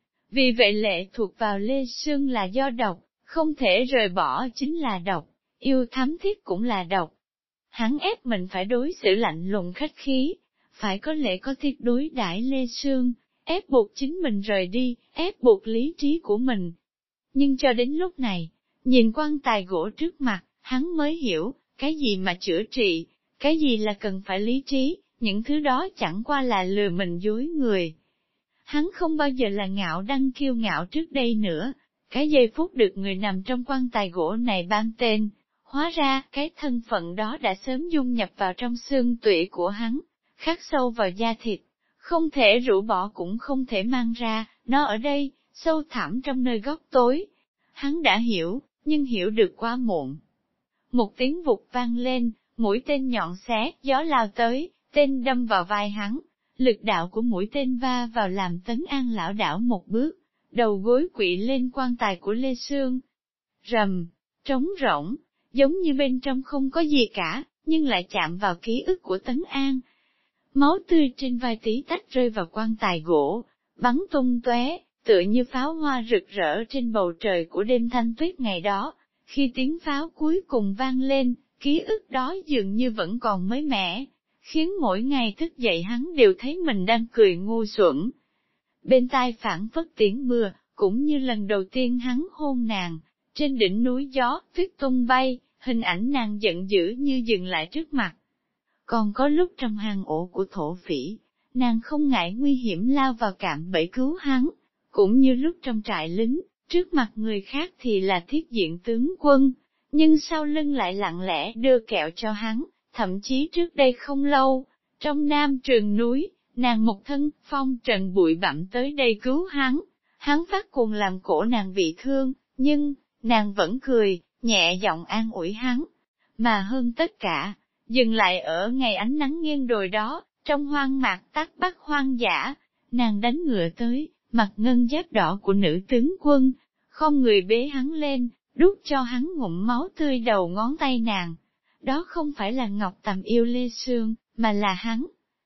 Vì vậy lệ thuộc vào Lê Sương là do độc, không thể rời bỏ chính là độc, yêu thắm thiết cũng là độc. Hắn ép mình phải đối xử lạnh lùng khách khí, phải có lễ có tiết đối đãi Lê Sương, ép buộc chính mình rời đi, ép buộc lý trí của mình. Nhưng cho đến lúc này, nhìn quan tài gỗ trước mặt, hắn mới hiểu, cái gì mà chữa trị, cái gì là cần phải lý trí, những thứ đó chẳng qua là lừa mình dối người. Hắn không bao giờ là ngạo đăng kiêu ngạo trước đây nữa, cái giây phút được người nằm trong quan tài gỗ này ban tên, hóa ra cái thân phận đó đã sớm dung nhập vào trong xương tủy của hắn, khắc sâu vào da thịt, không thể rũ bỏ cũng không thể mang ra, nó ở đây, sâu thẳm trong nơi góc tối. Hắn đã hiểu, nhưng hiểu được quá muộn. Một tiếng vụt vang lên, mũi tên nhọn xé, gió lao tới, tên đâm vào vai hắn. Lực đạo của mũi tên va vào làm Tấn An lảo đảo một bước, đầu gối quỵ lên quan tài của Lê Sương. Rầm, trống rỗng, giống như bên trong không có gì cả, nhưng lại chạm vào ký ức của Tấn An. Máu tươi trên vai tí tách rơi vào quan tài gỗ, bắn tung tóe, tựa như pháo hoa rực rỡ trên bầu trời của đêm thanh tuyết ngày đó. Khi tiếng pháo cuối cùng vang lên, ký ức đó dường như vẫn còn mới mẻ, khiến mỗi ngày thức dậy hắn đều thấy mình đang cười ngu xuẩn. Bên tai phảng phất tiếng mưa, cũng như lần đầu tiên hắn hôn nàng, trên đỉnh núi gió, tuyết tung bay, hình ảnh nàng giận dữ như dừng lại trước mặt. Còn có lúc trong hang ổ của thổ phỉ, nàng không ngại nguy hiểm lao vào cạm bẫy cứu hắn, cũng như lúc trong trại lính, trước mặt người khác thì là thiết diện tướng quân, nhưng sau lưng lại lặng lẽ đưa kẹo cho hắn. Thậm chí trước đây không lâu, trong Nam Trường núi, nàng một thân phong trần bụi bặm tới đây cứu hắn, hắn phát cuồng làm cổ nàng bị thương, nhưng, nàng vẫn cười, nhẹ giọng an ủi hắn. Mà hơn tất cả, dừng lại ở ngày ánh nắng nghiêng đồi đó, trong hoang mạc tắc bắc hoang dã, nàng đánh ngựa tới, mặc ngân giáp đỏ của nữ tướng quân, không người bế hắn lên, đút cho hắn ngụm máu tươi đầu ngón tay nàng. Đó không phải là Ngọc Tầm yêu Lê Sương, mà là hắn.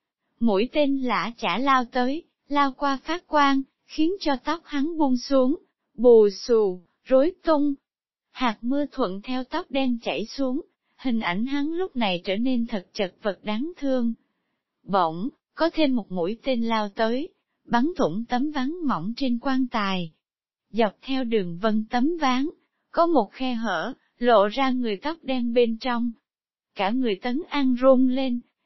Mũi tên lã chả lao tới, lao qua phát quang, khiến cho tóc hắn buông xuống, bù xù, rối tung. Hạt mưa thuận theo tóc đen chảy xuống, hình ảnh hắn lúc này trở nên thật chật vật đáng thương. Bỗng, có thêm một mũi tên lao tới, bắn thủng tấm ván mỏng trên quan tài. Dọc theo đường vân tấm ván, có một khe hở, lộ ra người tóc đen bên trong. Cả người Tấn An run lên,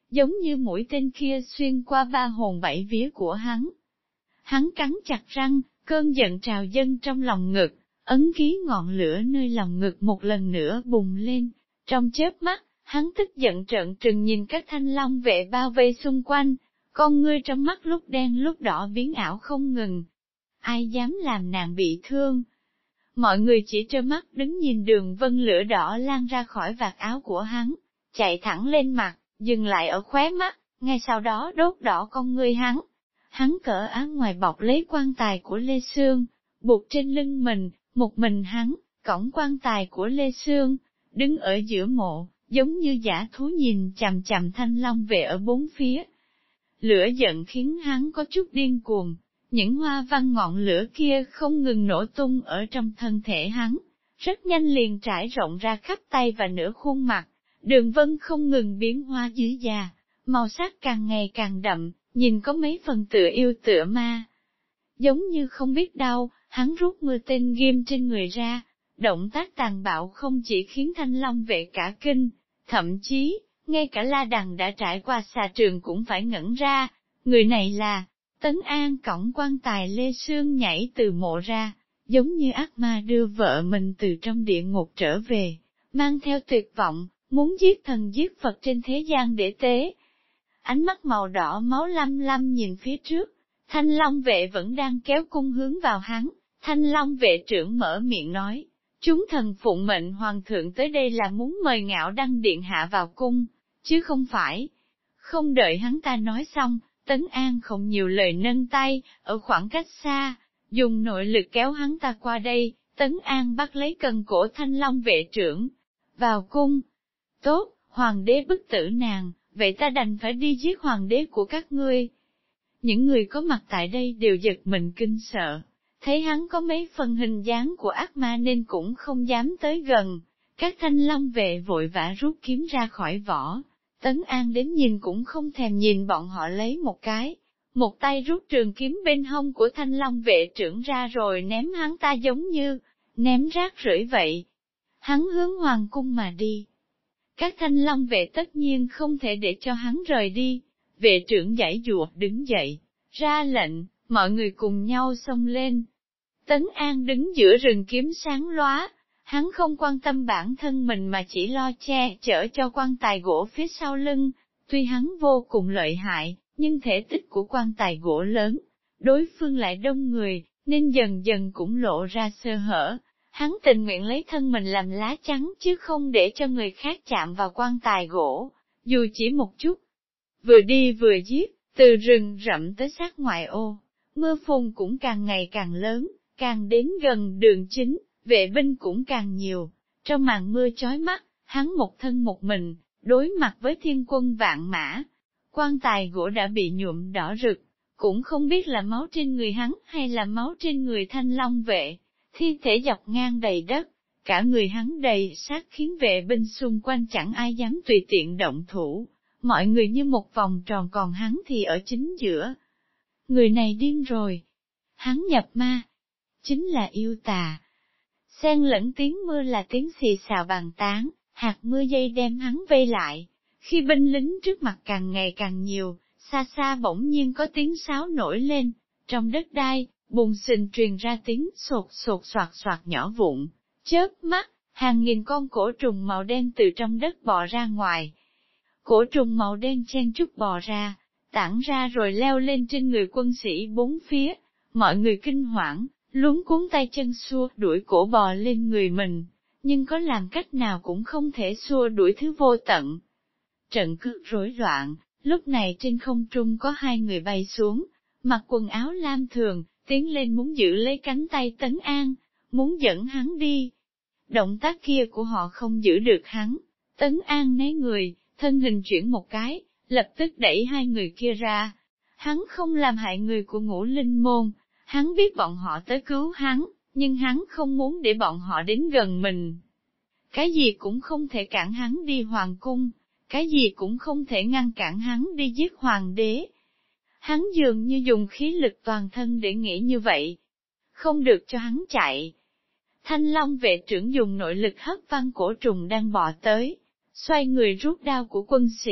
giống như mũi tên kia xuyên qua ba hồn bảy vía của hắn. Hắn cắn chặt răng, cơn giận trào dâng trong lòng ngực, ấn ký ngọn lửa nơi lòng ngực một lần nữa bùng lên. Trong chớp mắt, hắn tức giận trợn trừng nhìn các thanh long vệ bao vây xung quanh, con ngươi trong mắt lúc đen lúc đỏ biến ảo không ngừng. Ai dám làm nàng bị thương? Mọi người chỉ trơ mắt đứng nhìn đường vân lửa đỏ lan ra khỏi vạt áo của hắn, chạy thẳng lên mặt, dừng lại ở khóe mắt, ngay sau đó đốt đỏ con ngươi hắn. Hắn cởi áo ngoài bọc lấy quan tài của Lê Sương, buộc trên lưng mình, một mình hắn, cõng quan tài của Lê Sương, đứng ở giữa mộ, giống như dã thú nhìn chằm chằm thanh long về ở bốn phía. Lửa giận khiến hắn có chút điên cuồng, những hoa văn ngọn lửa kia không ngừng nổ tung ở trong thân thể hắn, rất nhanh liền trải rộng ra khắp tay và nửa khuôn mặt, đường vân không ngừng biến hóa dưới da, màu sắc càng ngày càng đậm, nhìn có mấy phần tựa yêu tựa ma. Giống như không biết đau, hắn rút mưa tên ghim trên người ra, động tác tàn bạo không chỉ khiến thanh long vệ cả kinh, thậm chí, ngay cả La Đằng đã trải qua xà trường cũng phải ngẩn ra, người này là Tấn An cõng quan tài Lê Sương nhảy từ mộ ra, giống như ác ma đưa vợ mình từ trong địa ngục trở về, mang theo tuyệt vọng, muốn giết thần giết Phật trên thế gian để tế. Ánh mắt màu đỏ máu lăm lăm nhìn phía trước, thanh long vệ vẫn đang kéo cung hướng vào hắn, thanh long vệ trưởng mở miệng nói, chúng thần phụng mệnh hoàng thượng tới đây là muốn mời Ngạo Đăng điện hạ vào cung, chứ không phải. Không đợi hắn ta nói xong, Tấn An không nhiều lời nâng tay, ở khoảng cách xa, dùng nội lực kéo hắn ta qua đây, Tấn An bắt lấy cần cổ thanh long vệ trưởng. Vào cung. Tốt, hoàng đế bức tử nàng, vậy ta đành phải đi giết hoàng đế của các ngươi. Những người có mặt tại đây đều giật mình kinh sợ, thấy hắn có mấy phần hình dáng của ác ma nên cũng không dám tới gần. Các thanh long vệ vội vã rút kiếm ra khỏi vỏ. Tấn An đến nhìn cũng không thèm nhìn bọn họ lấy một cái, một tay rút trường kiếm bên hông của thanh long vệ trưởng ra rồi ném hắn ta giống như ném rác rưởi vậy. Hắn hướng hoàng cung mà đi. Các thanh long vệ tất nhiên không thể để cho hắn rời đi, vệ trưởng giãy giụa đứng dậy, ra lệnh, mọi người cùng nhau xông lên. Tấn An đứng giữa rừng kiếm sáng lóa. Hắn không quan tâm bản thân mình mà chỉ lo che chở cho quan tài gỗ phía sau lưng, tuy hắn vô cùng lợi hại, nhưng thể tích của quan tài gỗ lớn, đối phương lại đông người, nên dần dần cũng lộ ra sơ hở. Hắn tình nguyện lấy thân mình làm lá chắn chứ không để cho người khác chạm vào quan tài gỗ, dù chỉ một chút. Vừa đi vừa giết, từ rừng rậm tới sát ngoại ô, mưa phùn cũng càng ngày càng lớn, càng đến gần đường chính. Vệ binh cũng càng nhiều, trong màn mưa chói mắt, hắn một thân một mình, đối mặt với thiên quân vạn mã. Quan tài gỗ đã bị nhuộm đỏ rực, cũng không biết là máu trên người hắn hay là máu trên người thanh long vệ. Thi thể dọc ngang đầy đất, cả người hắn đầy sát khiến vệ binh xung quanh chẳng ai dám tùy tiện động thủ. Mọi người như một vòng tròn còn hắn thì ở chính giữa. Người này điên rồi. Hắn nhập ma. Chính là yêu tà. Xen lẫn tiếng mưa là tiếng xì xào bàn tán, hạt mưa dây đem hắn vây lại. Khi binh lính trước mặt càng ngày càng nhiều, xa xa bỗng nhiên có tiếng sáo nổi lên, trong đất đai, bùn xình truyền ra tiếng sột sột soạt soạt nhỏ vụn. Chớp mắt, hàng nghìn con cổ trùng màu đen từ trong đất bò ra ngoài. Cổ trùng màu đen chen chúc bò ra, tản ra rồi leo lên trên người quân sĩ bốn phía, mọi người kinh hoảng. Luống cuốn tay chân xua đuổi cổ bò lên người mình, nhưng có làm cách nào cũng không thể xua đuổi thứ vô tận. Trận cứ rối loạn, lúc này trên không trung có hai người bay xuống, mặc quần áo lam thường, tiến lên muốn giữ lấy cánh tay Tấn An, muốn dẫn hắn đi. Động tác kia của họ không giữ được hắn, Tấn An né người, thân hình chuyển một cái, lập tức đẩy hai người kia ra. Hắn không làm hại người của Ngũ Linh Môn. Hắn biết bọn họ tới cứu hắn, nhưng hắn không muốn để bọn họ đến gần mình. Cái gì cũng không thể cản hắn đi hoàng cung, cái gì cũng không thể ngăn cản hắn đi giết hoàng đế. Hắn dường như dùng khí lực toàn thân để nghĩ như vậy. Không được cho hắn chạy. Thanh long vệ trưởng dùng nội lực hất văng cổ trùng đang bò tới, xoay người rút đao của quân sĩ,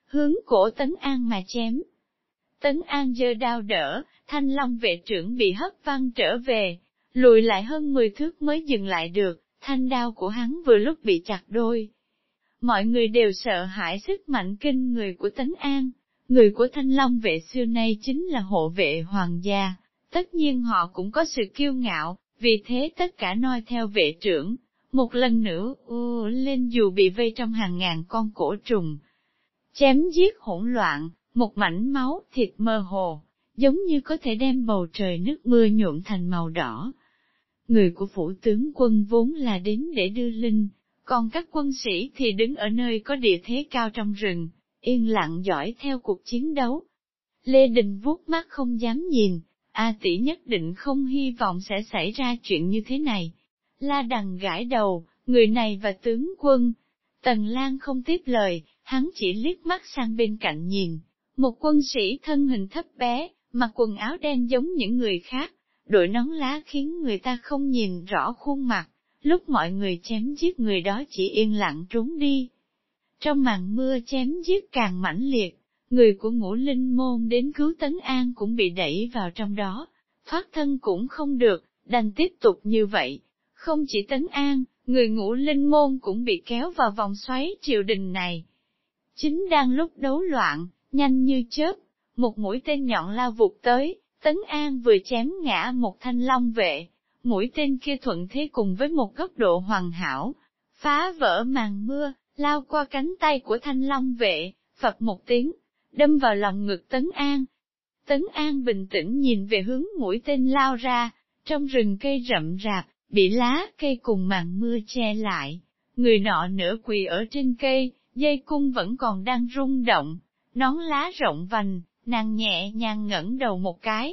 hướng cổ Tấn An mà chém. Tấn An giơ đao đỡ, Thanh Long vệ trưởng bị hất văng trở về, lùi lại hơn mười thước mới dừng lại được, thanh đao của hắn vừa lúc bị chặt đôi. Mọi người đều sợ hãi sức mạnh kinh người của Tấn An, người của Thanh Long vệ xưa nay chính là hộ vệ hoàng gia, tất nhiên họ cũng có sự kiêu ngạo, vì thế tất cả noi theo vệ trưởng, một lần nữa u lên dù bị vây trong hàng ngàn con cổ trùng. Chém giết hỗn loạn, một mảnh máu thịt mơ hồ, giống như có thể đem bầu trời nước mưa nhuộm thành màu đỏ. Người của phủ tướng quân vốn là đến để đưa linh, còn các quân sĩ thì đứng ở nơi có địa thế cao trong rừng, yên lặng dõi theo cuộc chiến đấu. Lê Đình vuốt mắt không dám nhìn, A tỷ nhất định không hy vọng sẽ xảy ra chuyện như thế này. La Đằng gãi đầu, người này và tướng quân. Tần Lan không tiếp lời, hắn chỉ liếc mắt sang bên cạnh nhìn. Một quân sĩ thân hình thấp bé, mặc quần áo đen giống những người khác, đội nón lá khiến người ta không nhìn rõ khuôn mặt, lúc mọi người chém giết người đó chỉ yên lặng trốn đi. Trong màn mưa chém giết càng mãnh liệt, người của Ngũ Linh Môn đến cứu Tấn An cũng bị đẩy vào trong đó, thoát thân cũng không được, đành tiếp tục như vậy. Không chỉ Tấn An, người Ngũ Linh Môn cũng bị kéo vào vòng xoáy triều đình này. Chính đang lúc đấu loạn, nhanh như chớp, một mũi tên nhọn lao vụt tới, Tấn An vừa chém ngã một Thanh Long vệ, mũi tên kia thuận thế cùng với một góc độ hoàn hảo, phá vỡ màn mưa, lao qua cánh tay của Thanh Long vệ, phập một tiếng, đâm vào lòng ngực Tấn An. Tấn An bình tĩnh nhìn về hướng mũi tên lao ra, trong rừng cây rậm rạp, bị lá cây cùng màn mưa che lại, người nọ nửa quỳ ở trên cây, dây cung vẫn còn đang rung động, nón lá rộng vành, nàng nhẹ nhàng ngẩng đầu một cái.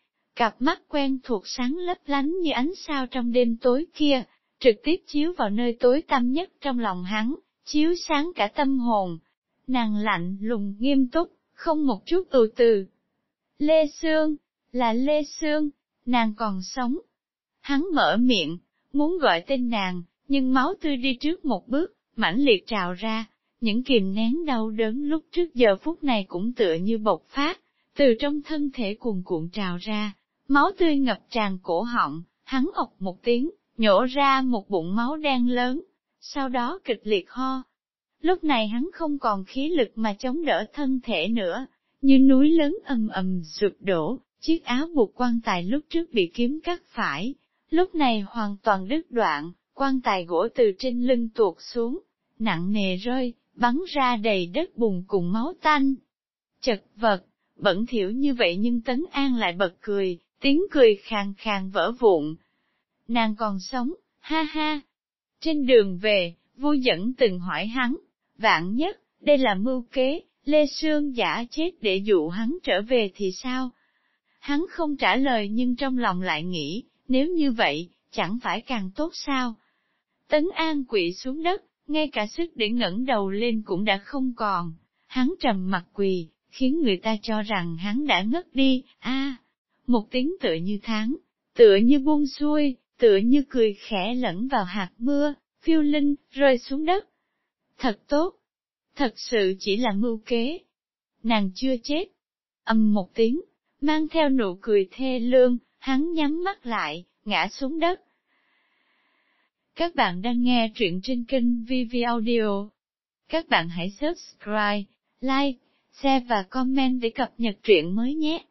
Cặp mắt quen thuộc sáng lấp lánh như ánh sao trong đêm tối kia, trực tiếp chiếu vào nơi tối tăm nhất trong lòng hắn, chiếu sáng cả tâm hồn. Nàng lạnh lùng nghiêm túc, không một chút ưu tư. Lê Sương, là Lê Sương, nàng còn sống. Hắn mở miệng, muốn gọi tên nàng, nhưng máu tươi đi trước một bước, mãnh liệt trào ra, những kìm nén đau đớn lúc trước giờ phút này cũng tựa như bộc phát, từ trong thân thể cuồn cuộn trào ra, máu tươi ngập tràn cổ họng, hắn ộc một tiếng, nhổ ra một bụng máu đen lớn, sau đó kịch liệt ho. Lúc này hắn không còn khí lực mà chống đỡ thân thể nữa, như núi lớn ầm ầm sụp đổ, chiếc áo buộc quan tài lúc trước bị kiếm cắt phải, lúc này hoàn toàn đứt đoạn, quan tài gỗ từ trên lưng tuột xuống, nặng nề rơi, bắn ra đầy đất bùn cùng máu tanh. Chật vật, bẩn thỉu như vậy nhưng Tấn An lại bật cười, tiếng cười khàn khàn vỡ vụn. Nàng còn sống, ha ha. Trên đường về, Vu Dẫn từng hỏi hắn, vạn nhất, đây là mưu kế, Lê Sương giả chết để dụ hắn trở về thì sao? Hắn không trả lời nhưng trong lòng lại nghĩ, nếu như vậy, chẳng phải càng tốt sao? Tấn An quỵ xuống đất, ngay cả sức để ngẩng đầu lên cũng đã không còn. Hắn trầm mặt quỳ, khiến người ta cho rằng hắn đã ngất đi. A, à, một tiếng tựa như tháng, tựa như buông xuôi, tựa như cười khẽ lẫn vào hạt mưa, phiêu linh, rơi xuống đất. Thật tốt, thật sự chỉ là mưu kế. Nàng chưa chết. Ầm một tiếng, mang theo nụ cười thê lương, hắn nhắm mắt lại, ngã xuống đất. Các bạn đang nghe truyện trên kênh vê vê Audio. Các bạn hãy subscribe, like, share và comment để cập nhật truyện mới nhé.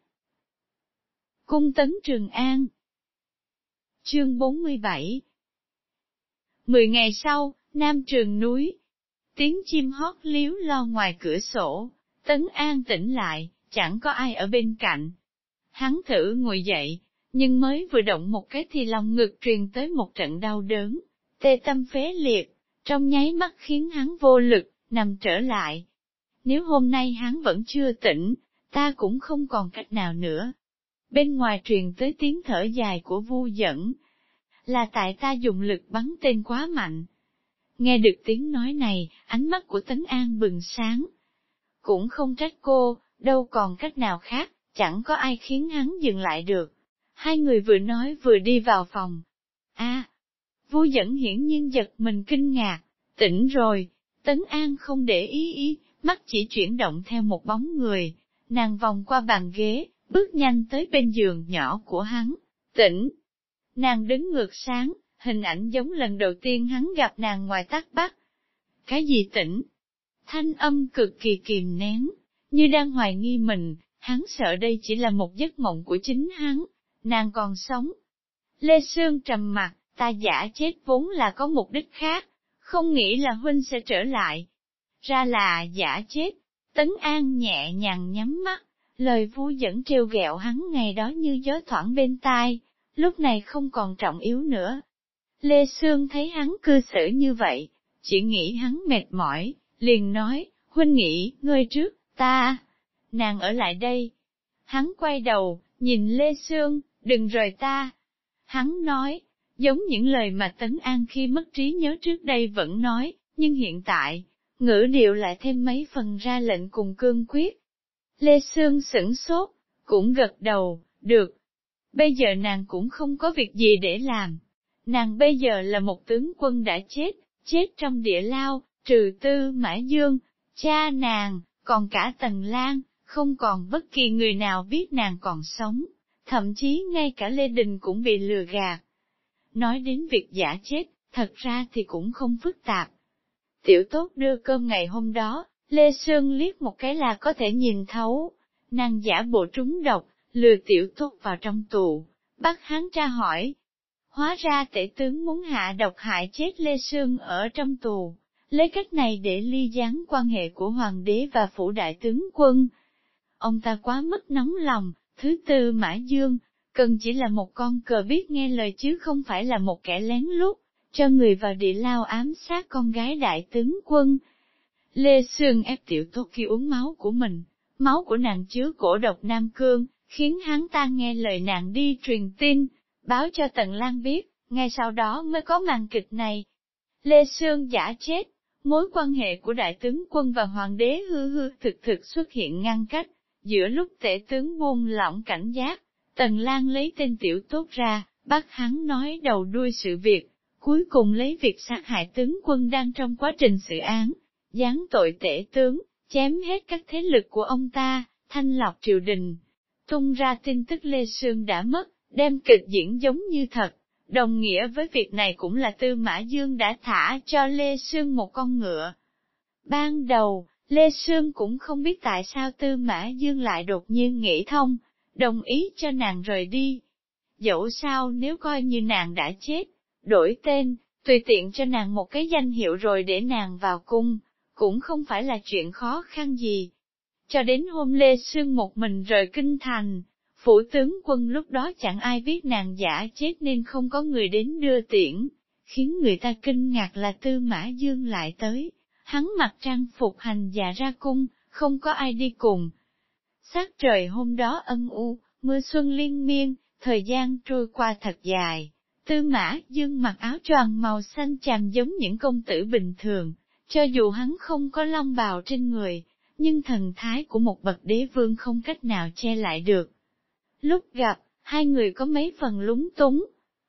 Cung Tấn Trường An. Chương bốn mươi bảy. Mười ngày sau, Nam Trường núi. Tiếng chim hót líu lo ngoài cửa sổ, Tấn An tỉnh lại, chẳng có ai ở bên cạnh. Hắn thử ngồi dậy, nhưng mới vừa động một cái thì lòng ngực truyền tới một trận đau đớn, tê tâm phế liệt, trong nháy mắt khiến hắn vô lực, nằm trở lại. Nếu hôm nay hắn vẫn chưa tỉnh, ta cũng không còn cách nào nữa. Bên ngoài truyền tới tiếng thở dài của Vu Dẫn. Là tại ta dùng lực bắn tên quá mạnh. Nghe được tiếng nói này, ánh mắt của Tấn An bừng sáng. Cũng không trách cô, đâu còn cách nào khác, chẳng có ai khiến hắn dừng lại được. Hai người vừa nói vừa đi vào phòng. A, à, Vu Dẫn hiển nhiên giật mình kinh ngạc, tỉnh rồi. Tấn An không để ý ý, mắt chỉ chuyển động theo một bóng người, nàng vòng qua bàn ghế, bước nhanh tới bên giường nhỏ của hắn. Tỉnh! Nàng đứng ngược sáng, hình ảnh giống lần đầu tiên hắn gặp nàng ngoài Tắc Bắc. Cái gì tỉnh? Thanh âm cực kỳ kìm nén, như đang hoài nghi mình, hắn sợ đây chỉ là một giấc mộng của chính hắn, nàng còn sống. Lê Sương trầm mặt, ta giả chết vốn là có mục đích khác, không nghĩ là huynh sẽ trở lại. Ra là giả chết. Tấn An nhẹ nhàng nhắm mắt, lời vui dẫn trêu ghẹo hắn ngày đó như gió thoảng bên tai, lúc này không còn trọng yếu nữa. Lê Sương thấy hắn cư xử như vậy, chỉ nghĩ hắn mệt mỏi, liền nói, huynh nghĩ, ngươi trước, ta, nàng ở lại đây. Hắn quay đầu, nhìn Lê Sương, đừng rời ta. Hắn nói, giống những lời mà Tấn An khi mất trí nhớ trước đây vẫn nói, nhưng hiện tại, ngữ điệu lại thêm mấy phần ra lệnh cùng cương quyết. Lê Sương sửng sốt, cũng gật đầu, được. Bây giờ nàng cũng không có việc gì để làm. Nàng bây giờ là một tướng quân đã chết, chết trong địa lao, trừ Tư Mã Dương, cha nàng, còn cả Tần Lan, không còn bất kỳ người nào biết nàng còn sống, thậm chí ngay cả Lê Đình cũng bị lừa gạt. Nói đến việc giả chết, thật ra thì cũng không phức tạp. Tiểu Tốt đưa cơm ngày hôm đó, Lê Sương liếc một cái là có thể nhìn thấu. Nàng giả bộ trúng độc, lừa Tiểu Tốt vào trong tù, bắt hắn tra hỏi. Hóa ra tể tướng muốn hạ độc hại chết Lê Sương ở trong tù, lấy cách này để ly gián quan hệ của hoàng đế và phủ đại tướng quân. Ông ta quá mức nóng lòng, thứ Tư Mã Dương, cần chỉ là một con cờ biết nghe lời chứ không phải là một kẻ lén lút, cho người vào địa lao ám sát con gái đại tướng quân. Lê Sương ép Tiểu Tốt khi uống máu của mình, máu của nàng chứa cổ độc Nam Cương, khiến hắn ta nghe lời nàng đi truyền tin, báo cho Tần Lan biết, ngay sau đó mới có màn kịch này. Lê Sương giả chết, mối quan hệ của đại tướng quân và hoàng đế hư hư thực thực xuất hiện ngăn cách, giữa lúc tể tướng buông lỏng cảnh giác, Tần Lan lấy tên Tiểu Tốt ra, bắt hắn nói đầu đuôi sự việc, cuối cùng lấy việc sát hại tướng quân đang trong quá trình xử án, giáng tội tể tướng, chém hết các thế lực của ông ta, thanh lọc triều đình. Tung ra tin tức Lê Sương đã mất, đem kịch diễn giống như thật, đồng nghĩa với việc này cũng là Tư Mã Dương đã thả cho Lê Sương một con ngựa. Ban đầu, Lê Sương cũng không biết tại sao Tư Mã Dương lại đột nhiên nghĩ thông, đồng ý cho nàng rời đi. Dẫu sao nếu coi như nàng đã chết, đổi tên, tùy tiện cho nàng một cái danh hiệu rồi để nàng vào cung, cũng không phải là chuyện khó khăn gì. Cho đến hôm Lê Sương một mình rời kinh thành, phủ tướng quân lúc đó chẳng ai biết nàng giả chết nên không có người đến đưa tiễn, khiến người ta kinh ngạc là Tư Mã Dương lại tới, hắn mặc trang phục hành dạ ra cung, không có ai đi cùng. Sắc trời hôm đó ân u, mưa xuân liên miên, thời gian trôi qua thật dài. Tư Mã Dương mặc áo choàng màu xanh chàm giống những công tử bình thường, cho dù hắn không có long bào trên người, nhưng thần thái của một bậc đế vương không cách nào che lại được. Lúc gặp, hai người có mấy phần lúng túng.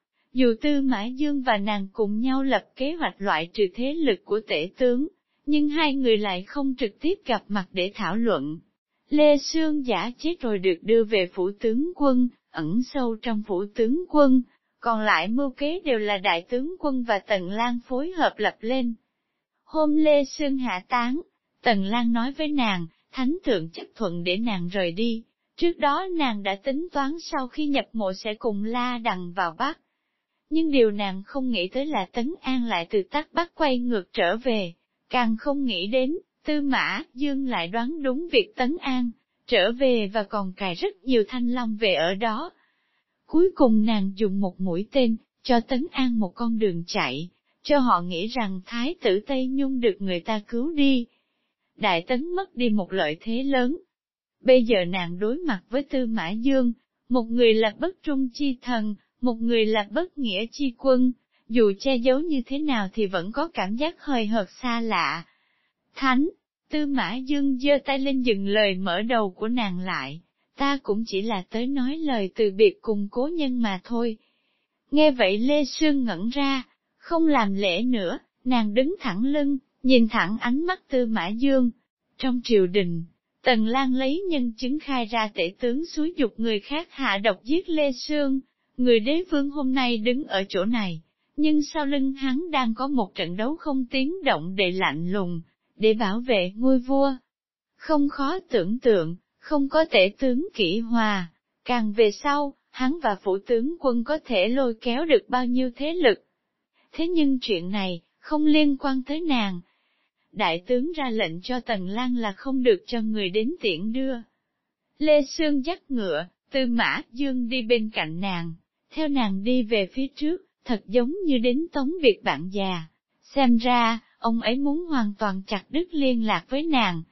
Dù Tư Mã Dương và nàng cùng nhau lập kế hoạch loại trừ thế lực của tể tướng, nhưng hai người lại không trực tiếp gặp mặt để thảo luận. Lê Sương giả chết rồi được đưa về phủ tướng quân, ẩn sâu trong phủ tướng quân, còn lại mưu kế đều là đại tướng quân và Tần Lan phối hợp lập lên. Hôm Lê Sương hạ táng, Tần Lan nói với nàng, thánh thượng chấp thuận để nàng rời đi. Trước đó nàng đã tính toán sau khi nhập mộ sẽ cùng La Đằng vào Bắc. Nhưng điều nàng không nghĩ tới là Tấn An lại từ Tắc Bắc quay ngược trở về, càng không nghĩ đến, Tư Mã Dương lại đoán đúng việc Tấn An trở về và còn cài rất nhiều thanh long về ở đó. Cuối cùng nàng dùng một mũi tên, cho Tấn An một con đường chạy, cho họ nghĩ rằng Thái tử Tây Nhung được người ta cứu đi. Đại Tấn mất đi một lợi thế lớn. Bây giờ nàng đối mặt với Tư Mã Dương, một người là bất trung chi thần, một người là bất nghĩa chi quân, dù che giấu như thế nào thì vẫn có cảm giác hơi hợt xa lạ. Thánh, Tư Mã Dương giơ tay lên dừng lời mở đầu của nàng lại, ta cũng chỉ là tới nói lời từ biệt cùng cố nhân mà thôi. Nghe vậy Lê Sương ngẩn ra, không làm lễ nữa, nàng đứng thẳng lưng, nhìn thẳng ánh mắt Tư Mã Dương. Trong triều đình, Tần Lang lấy nhân chứng khai ra tể tướng xúi dục người khác hạ độc giết Lê Sương, người đế vương hôm nay đứng ở chỗ này, nhưng sau lưng hắn đang có một trận đấu không tiếng động để lạnh lùng, để bảo vệ ngôi vua. Không khó tưởng tượng, không có tể tướng Kỷ Hòa, càng về sau, hắn và phủ tướng quân có thể lôi kéo được bao nhiêu thế lực. Thế nhưng chuyện này, không liên quan tới nàng. Đại tướng ra lệnh cho Tần Lang là không được cho người đến tiễn đưa. Lê Sương dắt ngựa, Tư Mã Dương đi bên cạnh nàng, theo nàng đi về phía trước, thật giống như đến tống biệt bạn già. Xem ra, ông ấy muốn hoàn toàn chặt đứt liên lạc với nàng.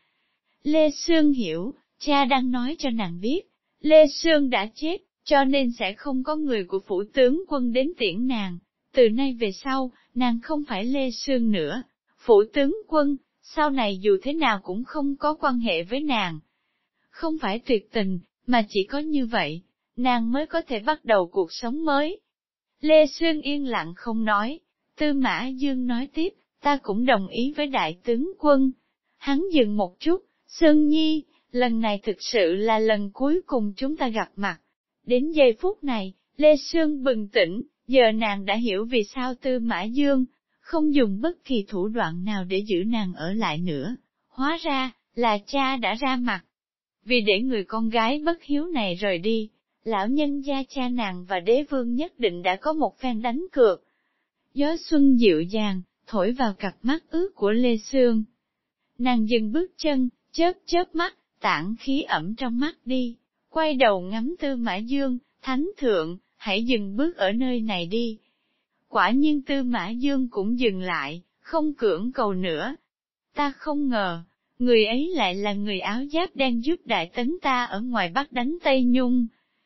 Lê Sương hiểu, cha đang nói cho nàng biết, Lê Sương đã chết, cho nên sẽ không có người của phủ tướng quân đến tiễn nàng. Từ nay về sau, nàng không phải Lê Sương nữa. Phủ tướng quân, sau này dù thế nào cũng không có quan hệ với nàng. Không phải tuyệt tình, mà chỉ có như vậy, nàng mới có thể bắt đầu cuộc sống mới. Lê Sương yên lặng không nói, Tư Mã Dương nói tiếp, ta cũng đồng ý với đại tướng quân. Hắn dừng một chút, Sương Nhi, lần này thực sự là lần cuối cùng chúng ta gặp mặt. Đến giây phút này, Lê Sương bừng tỉnh, giờ nàng đã hiểu vì sao Tư Mã Dương không dùng bất kỳ thủ đoạn nào để giữ nàng ở lại nữa. Hóa ra, là cha đã ra mặt. Vì để người con gái bất hiếu này rời đi, lão nhân gia cha nàng và đế vương nhất định đã có một phen đánh cược. Gió xuân dịu dàng, thổi vào cặp mắt ướt của Lê Sương. Nàng dừng bước chân, chớp chớp mắt, tản khí ẩm trong mắt đi, quay đầu ngắm Tư Mã Dương, thánh thượng, hãy dừng bước ở nơi này đi. Quả nhiên Tư Mã Dương cũng dừng lại, không cưỡng cầu nữa. Ta không ngờ, người ấy lại là người áo giáp đen giúp đại tấn ta ở ngoài Bắc đánh Tây Nhung.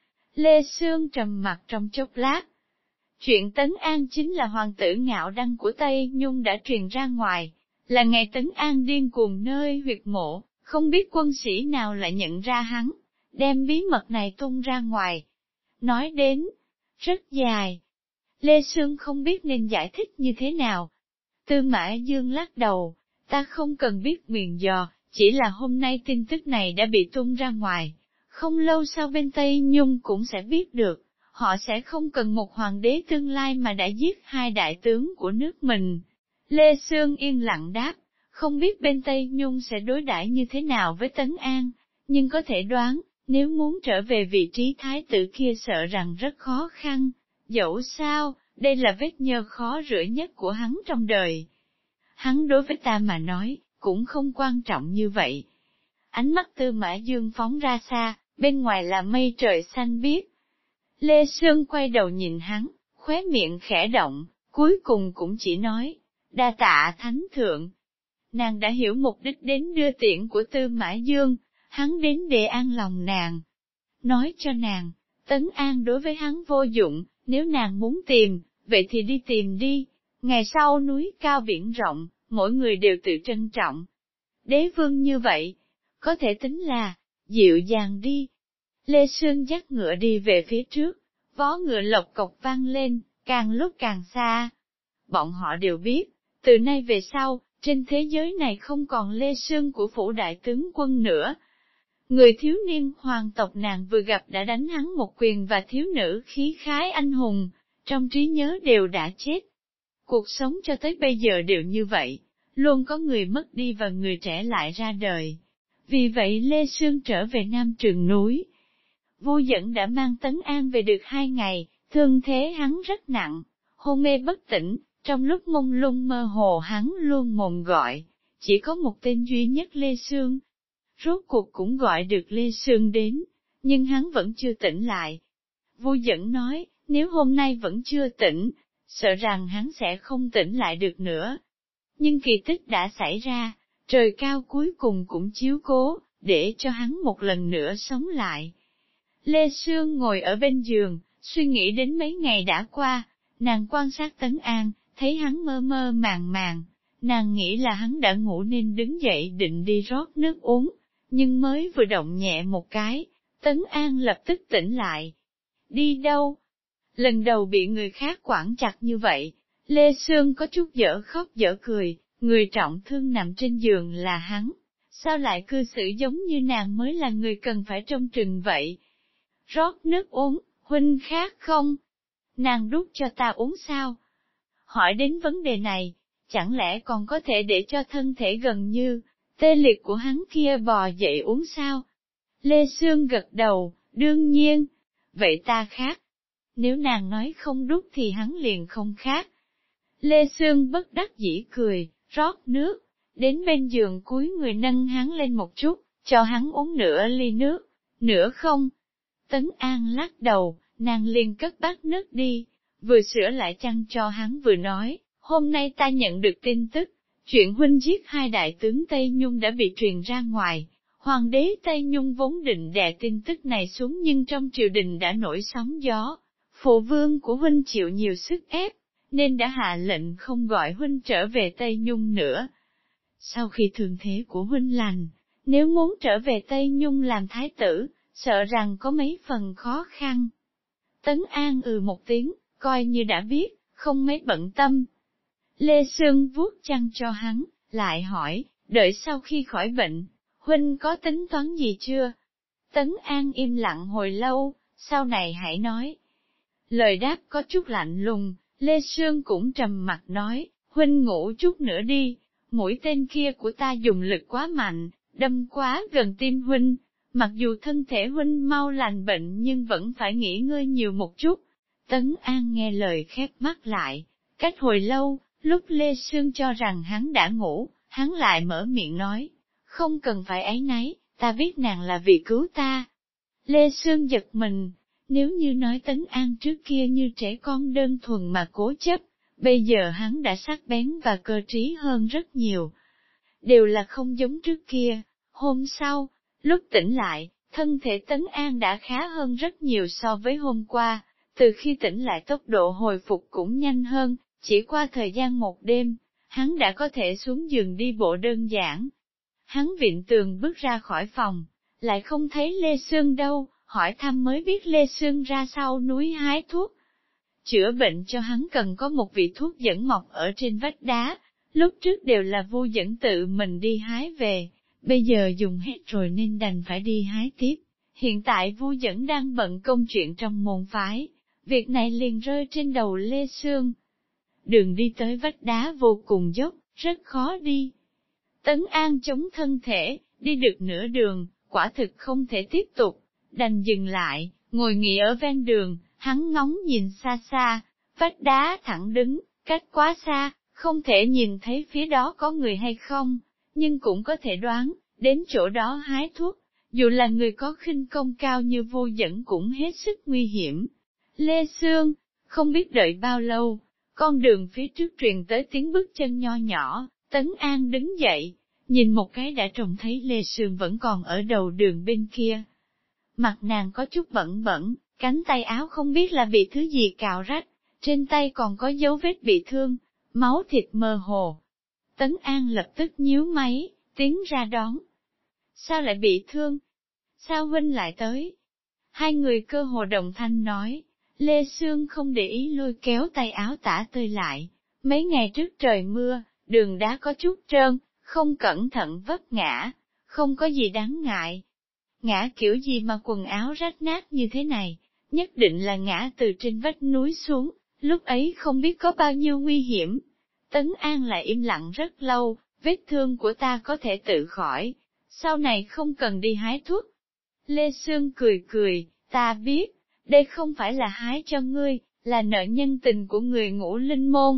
Lê Sương trầm mặt trong chốc lát. Chuyện Tấn An chính là hoàng tử ngạo đăng của Tây Nhung đã truyền ra ngoài, là ngày Tấn An điên cuồng nơi huyệt mộ, không biết quân sĩ nào lại nhận ra hắn, đem bí mật này tung ra ngoài. Nói đến, rất dài. Lê Sương không biết nên giải thích như thế nào. Tư Mã Dương lắc đầu, ta không cần biết nguyền dò, chỉ là hôm nay tin tức này đã bị tung ra ngoài. Không lâu sau bên Tây Nhung cũng sẽ biết được, họ sẽ không cần một hoàng đế tương lai mà đã giết hai đại tướng của nước mình. Lê Sương yên lặng đáp, không biết bên Tây Nhung sẽ đối đãi như thế nào với Tấn An, nhưng có thể đoán, nếu muốn trở về vị trí thái tử kia sợ rằng rất khó khăn. Dẫu sao, đây là vết nhơ khó rửa nhất của hắn trong đời. Hắn đối với ta mà nói, cũng không quan trọng như vậy. Ánh mắt Tư Mã Dương phóng ra xa, bên ngoài là mây trời xanh biếc. Lê Sương quay đầu nhìn hắn, khóe miệng khẽ động, cuối cùng cũng chỉ nói, đa tạ thánh thượng. Nàng đã hiểu mục đích đến đưa tiễn của Tư Mã Dương, hắn đến để an lòng nàng. Nói cho nàng, Tấn An đối với hắn vô dụng, nếu nàng muốn tìm, vậy thì đi tìm đi. Ngày sau núi cao biển rộng, mỗi người đều tự trân trọng. Đế vương như vậy, có thể tính là, dịu dàng đi. Lê Sương dắt ngựa đi về phía trước, vó ngựa lộc cộc vang lên, càng lúc càng xa. Bọn họ đều biết, từ nay về sau, trên thế giới này không còn Lê Sương của phủ đại tướng quân nữa. Người thiếu niên hoàng tộc nàng vừa gặp đã đánh hắn một quyền và thiếu nữ khí khái anh hùng, trong trí nhớ đều đã chết. Cuộc sống cho tới bây giờ đều như vậy, luôn có người mất đi và người trẻ lại ra đời. Vì vậy Lê Sương trở về Nam Trường núi. Vô Dẫn đã mang Tấn An về được hai ngày, thương thế hắn rất nặng, hôn mê bất tỉnh, trong lúc mông lung mơ hồ hắn luôn mồm gọi, chỉ có một tên duy nhất Lê Sương. Rốt cuộc cũng gọi được Lê Sương đến, nhưng hắn vẫn chưa tỉnh lại. Vô Dẫn nói, nếu hôm nay vẫn chưa tỉnh, sợ rằng hắn sẽ không tỉnh lại được nữa. Nhưng kỳ tích đã xảy ra, trời cao cuối cùng cũng chiếu cố, để cho hắn một lần nữa sống lại. Lê Sương ngồi ở bên giường, suy nghĩ đến mấy ngày đã qua, nàng quan sát Tấn An, thấy hắn mơ mơ màng màng, nàng nghĩ là hắn đã ngủ nên đứng dậy định đi rót nước uống, nhưng mới vừa động nhẹ một cái, Tấn An lập tức tỉnh lại. Đi đâu? Lần đầu bị người khác quản chặt như vậy, Lê Sương có chút dở khóc dở cười, người trọng thương nằm trên giường là hắn. Sao lại cư xử giống như nàng mới là người cần phải trông chừng vậy? Rót nước uống, huynh khát không? Nàng đút cho ta uống sao? Hỏi đến vấn đề này, chẳng lẽ còn có thể để cho thân thể gần như tê liệt của hắn kia bò dậy uống sao? Lê Sương gật đầu, đương nhiên. Vậy ta khát. Nếu nàng nói không đút thì hắn liền không khát. Lê Sương bất đắc dĩ cười, rót nước, đến bên giường cúi người nâng hắn lên một chút, cho hắn uống nửa ly nước, nửa không. Tấn An lắc đầu, nàng liền cất bát nước đi, vừa sửa lại chăn cho hắn vừa nói, hôm nay ta nhận được tin tức, chuyện huynh giết hai đại tướng Tây Nhung đã bị truyền ra ngoài. Hoàng đế Tây Nhung vốn định đè tin tức này xuống nhưng trong triều đình đã nổi sóng gió. Phụ vương của huynh chịu nhiều sức ép, nên đã hạ lệnh không gọi huynh trở về Tây Nhung nữa. Sau khi thương thế của huynh lành, nếu muốn trở về Tây Nhung làm thái tử, sợ rằng có mấy phần khó khăn. Tấn An ừ một tiếng, coi như đã biết, không mấy bận tâm. Lê Sương vuốt chăn cho hắn, lại hỏi, đợi sau khi khỏi bệnh, huynh có tính toán gì chưa? Tấn An im lặng hồi lâu, sau này hãy nói. Lời đáp có chút lạnh lùng, Lê Sương cũng trầm mặt nói, huynh ngủ chút nữa đi, mũi tên kia của ta dùng lực quá mạnh, đâm quá gần tim huynh, mặc dù thân thể huynh mau lành bệnh nhưng vẫn phải nghỉ ngơi nhiều một chút. Tấn An nghe lời khép mắt lại, cách hồi lâu, lúc Lê Sương cho rằng hắn đã ngủ, hắn lại mở miệng nói, không cần phải áy náy, ta biết nàng là vì cứu ta. Lê Sương giật mình, nếu như nói Tấn An trước kia như trẻ con đơn thuần mà cố chấp, bây giờ hắn đã sắc bén và cơ trí hơn rất nhiều. Đều là không giống trước kia. Hôm sau, lúc tỉnh lại, thân thể Tấn An đã khá hơn rất nhiều so với hôm qua, từ khi tỉnh lại tốc độ hồi phục cũng nhanh hơn, chỉ qua thời gian một đêm, hắn đã có thể xuống giường đi bộ đơn giản. Hắn vịn tường bước ra khỏi phòng, lại không thấy Lê Sương đâu, hỏi thăm mới biết Lê Sương ra sau núi hái thuốc. Chữa bệnh cho hắn cần có một vị thuốc dẫn mọc ở trên vách đá, lúc trước đều là Vu Dẫn tự mình đi hái về, bây giờ dùng hết rồi nên đành phải đi hái tiếp. Hiện tại Vu Dẫn đang bận công chuyện trong môn phái, việc này liền rơi trên đầu Lê Sương. Đường đi tới vách đá vô cùng dốc, rất khó đi. Tấn An chống thân thể, đi được nửa đường, quả thực không thể tiếp tục, đành dừng lại, ngồi nghỉ ở ven đường, hắn ngóng nhìn xa xa, vách đá thẳng đứng, cách quá xa, không thể nhìn thấy phía đó có người hay không, nhưng cũng có thể đoán, đến chỗ đó hái thuốc, dù là người có khinh công cao như Vô Dẫn cũng hết sức nguy hiểm. Lê Sương, không biết đợi bao lâu, con đường phía trước truyền tới tiếng bước chân nho nhỏ, Tấn An đứng dậy, nhìn một cái đã trông thấy Lê Sương vẫn còn ở đầu đường bên kia. Mặt nàng có chút bẩn bẩn, cánh tay áo không biết là bị thứ gì cào rách, trên tay còn có dấu vết bị thương, máu thịt mơ hồ. Tấn An lập tức nhíu máy, tiến ra đón. Sao lại bị thương? Sao huynh lại tới? Hai người cơ hồ đồng thanh nói, Lê Sương không để ý lôi kéo tay áo tả tơi lại. Mấy ngày trước trời mưa, đường đá có chút trơn, không cẩn thận vấp ngã, không có gì đáng ngại. Ngã kiểu gì mà quần áo rách nát như thế này, nhất định là ngã từ trên vách núi xuống, lúc ấy không biết có bao nhiêu nguy hiểm. Tấn An lại im lặng rất lâu, vết thương của ta có thể tự khỏi, sau này không cần đi hái thuốc. Lê Sương cười cười, ta biết, đây không phải là hái cho ngươi, là nợ nhân tình của người Ngũ Linh Môn.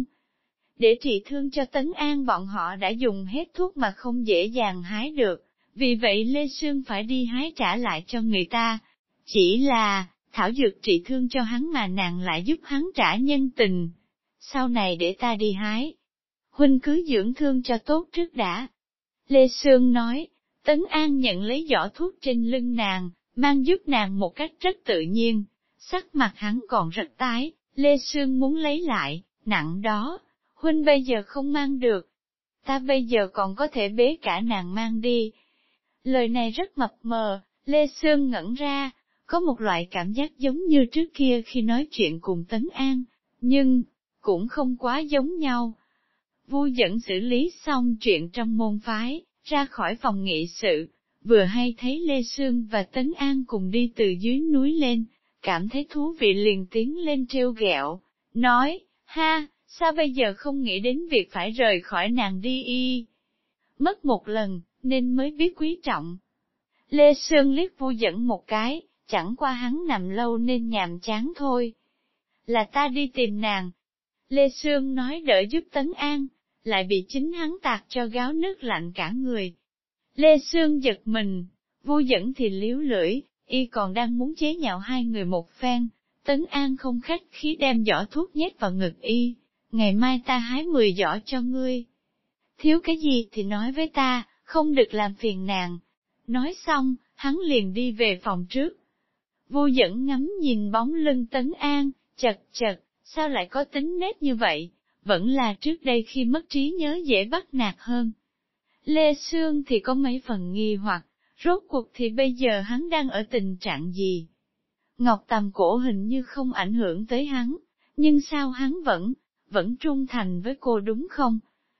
Để trị thương cho Tấn An bọn họ đã dùng hết thuốc mà không dễ dàng hái được, vì vậy Lê Sương phải đi hái trả lại cho người ta. Chỉ là, thảo dược trị thương cho hắn mà nàng lại giúp hắn trả nhân tình. Sau này để ta đi hái. Huynh cứ dưỡng thương cho tốt trước đã. Lê Sương nói, Tấn An nhận lấy giỏ thuốc trên lưng nàng, mang giúp nàng một cách rất tự nhiên. Sắc mặt hắn còn rất tái, Lê Sương muốn lấy lại, nặng đó, huynh bây giờ không mang được. Ta bây giờ còn có thể bế cả nàng mang đi. Lời này rất mập mờ, Lê Sương ngẩn ra, có một loại cảm giác giống như trước kia khi nói chuyện cùng Tấn An, nhưng, cũng không quá giống nhau. Vu Dẫn xử lý xong chuyện trong môn phái, ra khỏi phòng nghị sự, vừa hay thấy Lê Sương và Tấn An cùng đi từ dưới núi lên, cảm thấy thú vị liền tiến lên trêu ghẹo, nói, ha, sao bây giờ không nghĩ đến việc phải rời khỏi nàng đi y. Mất một lần, nên mới biết quý trọng. Lê Sương liếc Vu Dẫn một cái, chẳng qua hắn nằm lâu nên nhàm chán thôi. Là ta đi tìm nàng. Lê Sương nói đỡ giúp Tấn An, lại bị chính hắn tạt cho gáo nước lạnh cả người. Lê Sương giật mình, Vu Dẫn thì liếu lưỡi, y còn đang muốn chế nhạo hai người một phen. Tấn An không khách khí đem giỏ thuốc nhét vào ngực y, ngày mai ta hái mười giỏ cho ngươi. Thiếu cái gì thì nói với ta, không được làm phiền nàng. Nói xong, hắn liền đi về phòng trước. Vu Dẫn ngắm nhìn bóng lưng Tấn An, chật chật, sao lại có tính nết như vậy, vẫn là trước đây khi mất trí nhớ dễ bắt nạt hơn. Lê Sương thì có mấy phần nghi hoặc, rốt cuộc thì bây giờ hắn đang ở tình trạng gì? Ngọc Tầm Cổ hình như không ảnh hưởng tới hắn, nhưng sao hắn vẫn, vẫn trung thành với cô đúng không?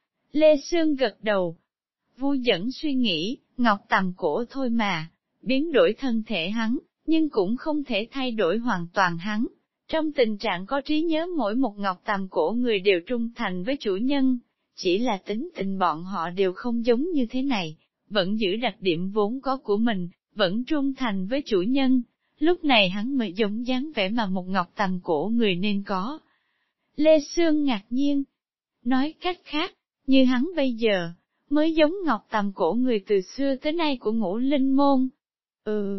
Lê Sương gật đầu. Vu Dẫn suy nghĩ, Ngọc Tầm Cổ thôi mà, biến đổi thân thể hắn, nhưng cũng không thể thay đổi hoàn toàn hắn. Trong tình trạng có trí nhớ mỗi một Ngọc Tầm Cổ người đều trung thành với chủ nhân, chỉ là tính tình bọn họ đều không giống như thế này, vẫn giữ đặc điểm vốn có của mình, vẫn trung thành với chủ nhân. Lúc này hắn mới giống dáng vẻ mà một Ngọc Tầm Cổ người nên có. Lê Sương ngạc nhiên. Nói cách khác, như hắn bây giờ, mới giống Ngọc Tầm Cổ người từ xưa tới nay của Ngũ Linh Môn. Ừ.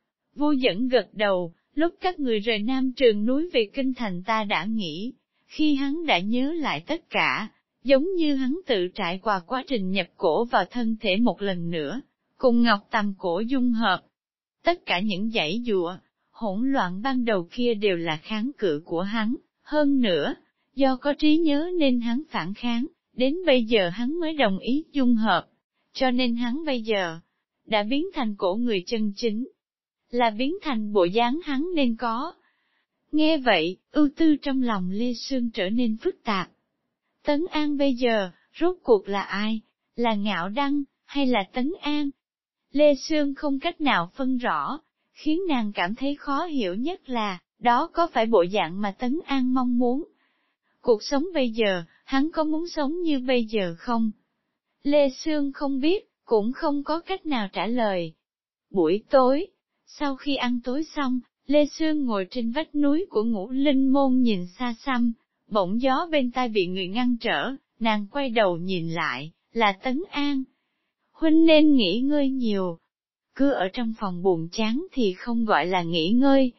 Vu Dẫn gật đầu, lúc các người rời Nam Trường núi về Kinh Thành ta đã nghĩ, khi hắn đã nhớ lại tất cả, giống như hắn tự trải qua quá trình nhập cổ vào thân thể một lần nữa, cùng Ngọc Tầm Cổ dung hợp. Tất cả những dãy dụa, hỗn loạn ban đầu kia đều là kháng cự của hắn, hơn nữa, do có trí nhớ nên hắn phản kháng, đến bây giờ hắn mới đồng ý dung hợp, cho nên hắn bây giờ đã biến thành cổ người chân chính, là biến thành bộ dáng hắn nên có. Nghe vậy, ưu tư trong lòng Lê Sương trở nên phức tạp. Tấn An bây giờ, rốt cuộc là ai? Là Ngạo Đăng, hay là Tấn An? Lê Sương không cách nào phân rõ, khiến nàng cảm thấy khó hiểu nhất là, đó có phải bộ dạng mà Tấn An mong muốn? Cuộc sống bây giờ, hắn có muốn sống như bây giờ không? Lê Sương không biết, cũng không có cách nào trả lời. Buổi tối, sau khi ăn tối xong, Lê Sương ngồi trên vách núi của Ngũ Linh Môn nhìn xa xăm, bỗng gió bên tai bị người ngăn trở, nàng quay đầu nhìn lại, là Tấn An. Huynh nên nghỉ ngơi nhiều. Cứ ở trong phòng buồn chán thì không gọi là nghỉ ngơi.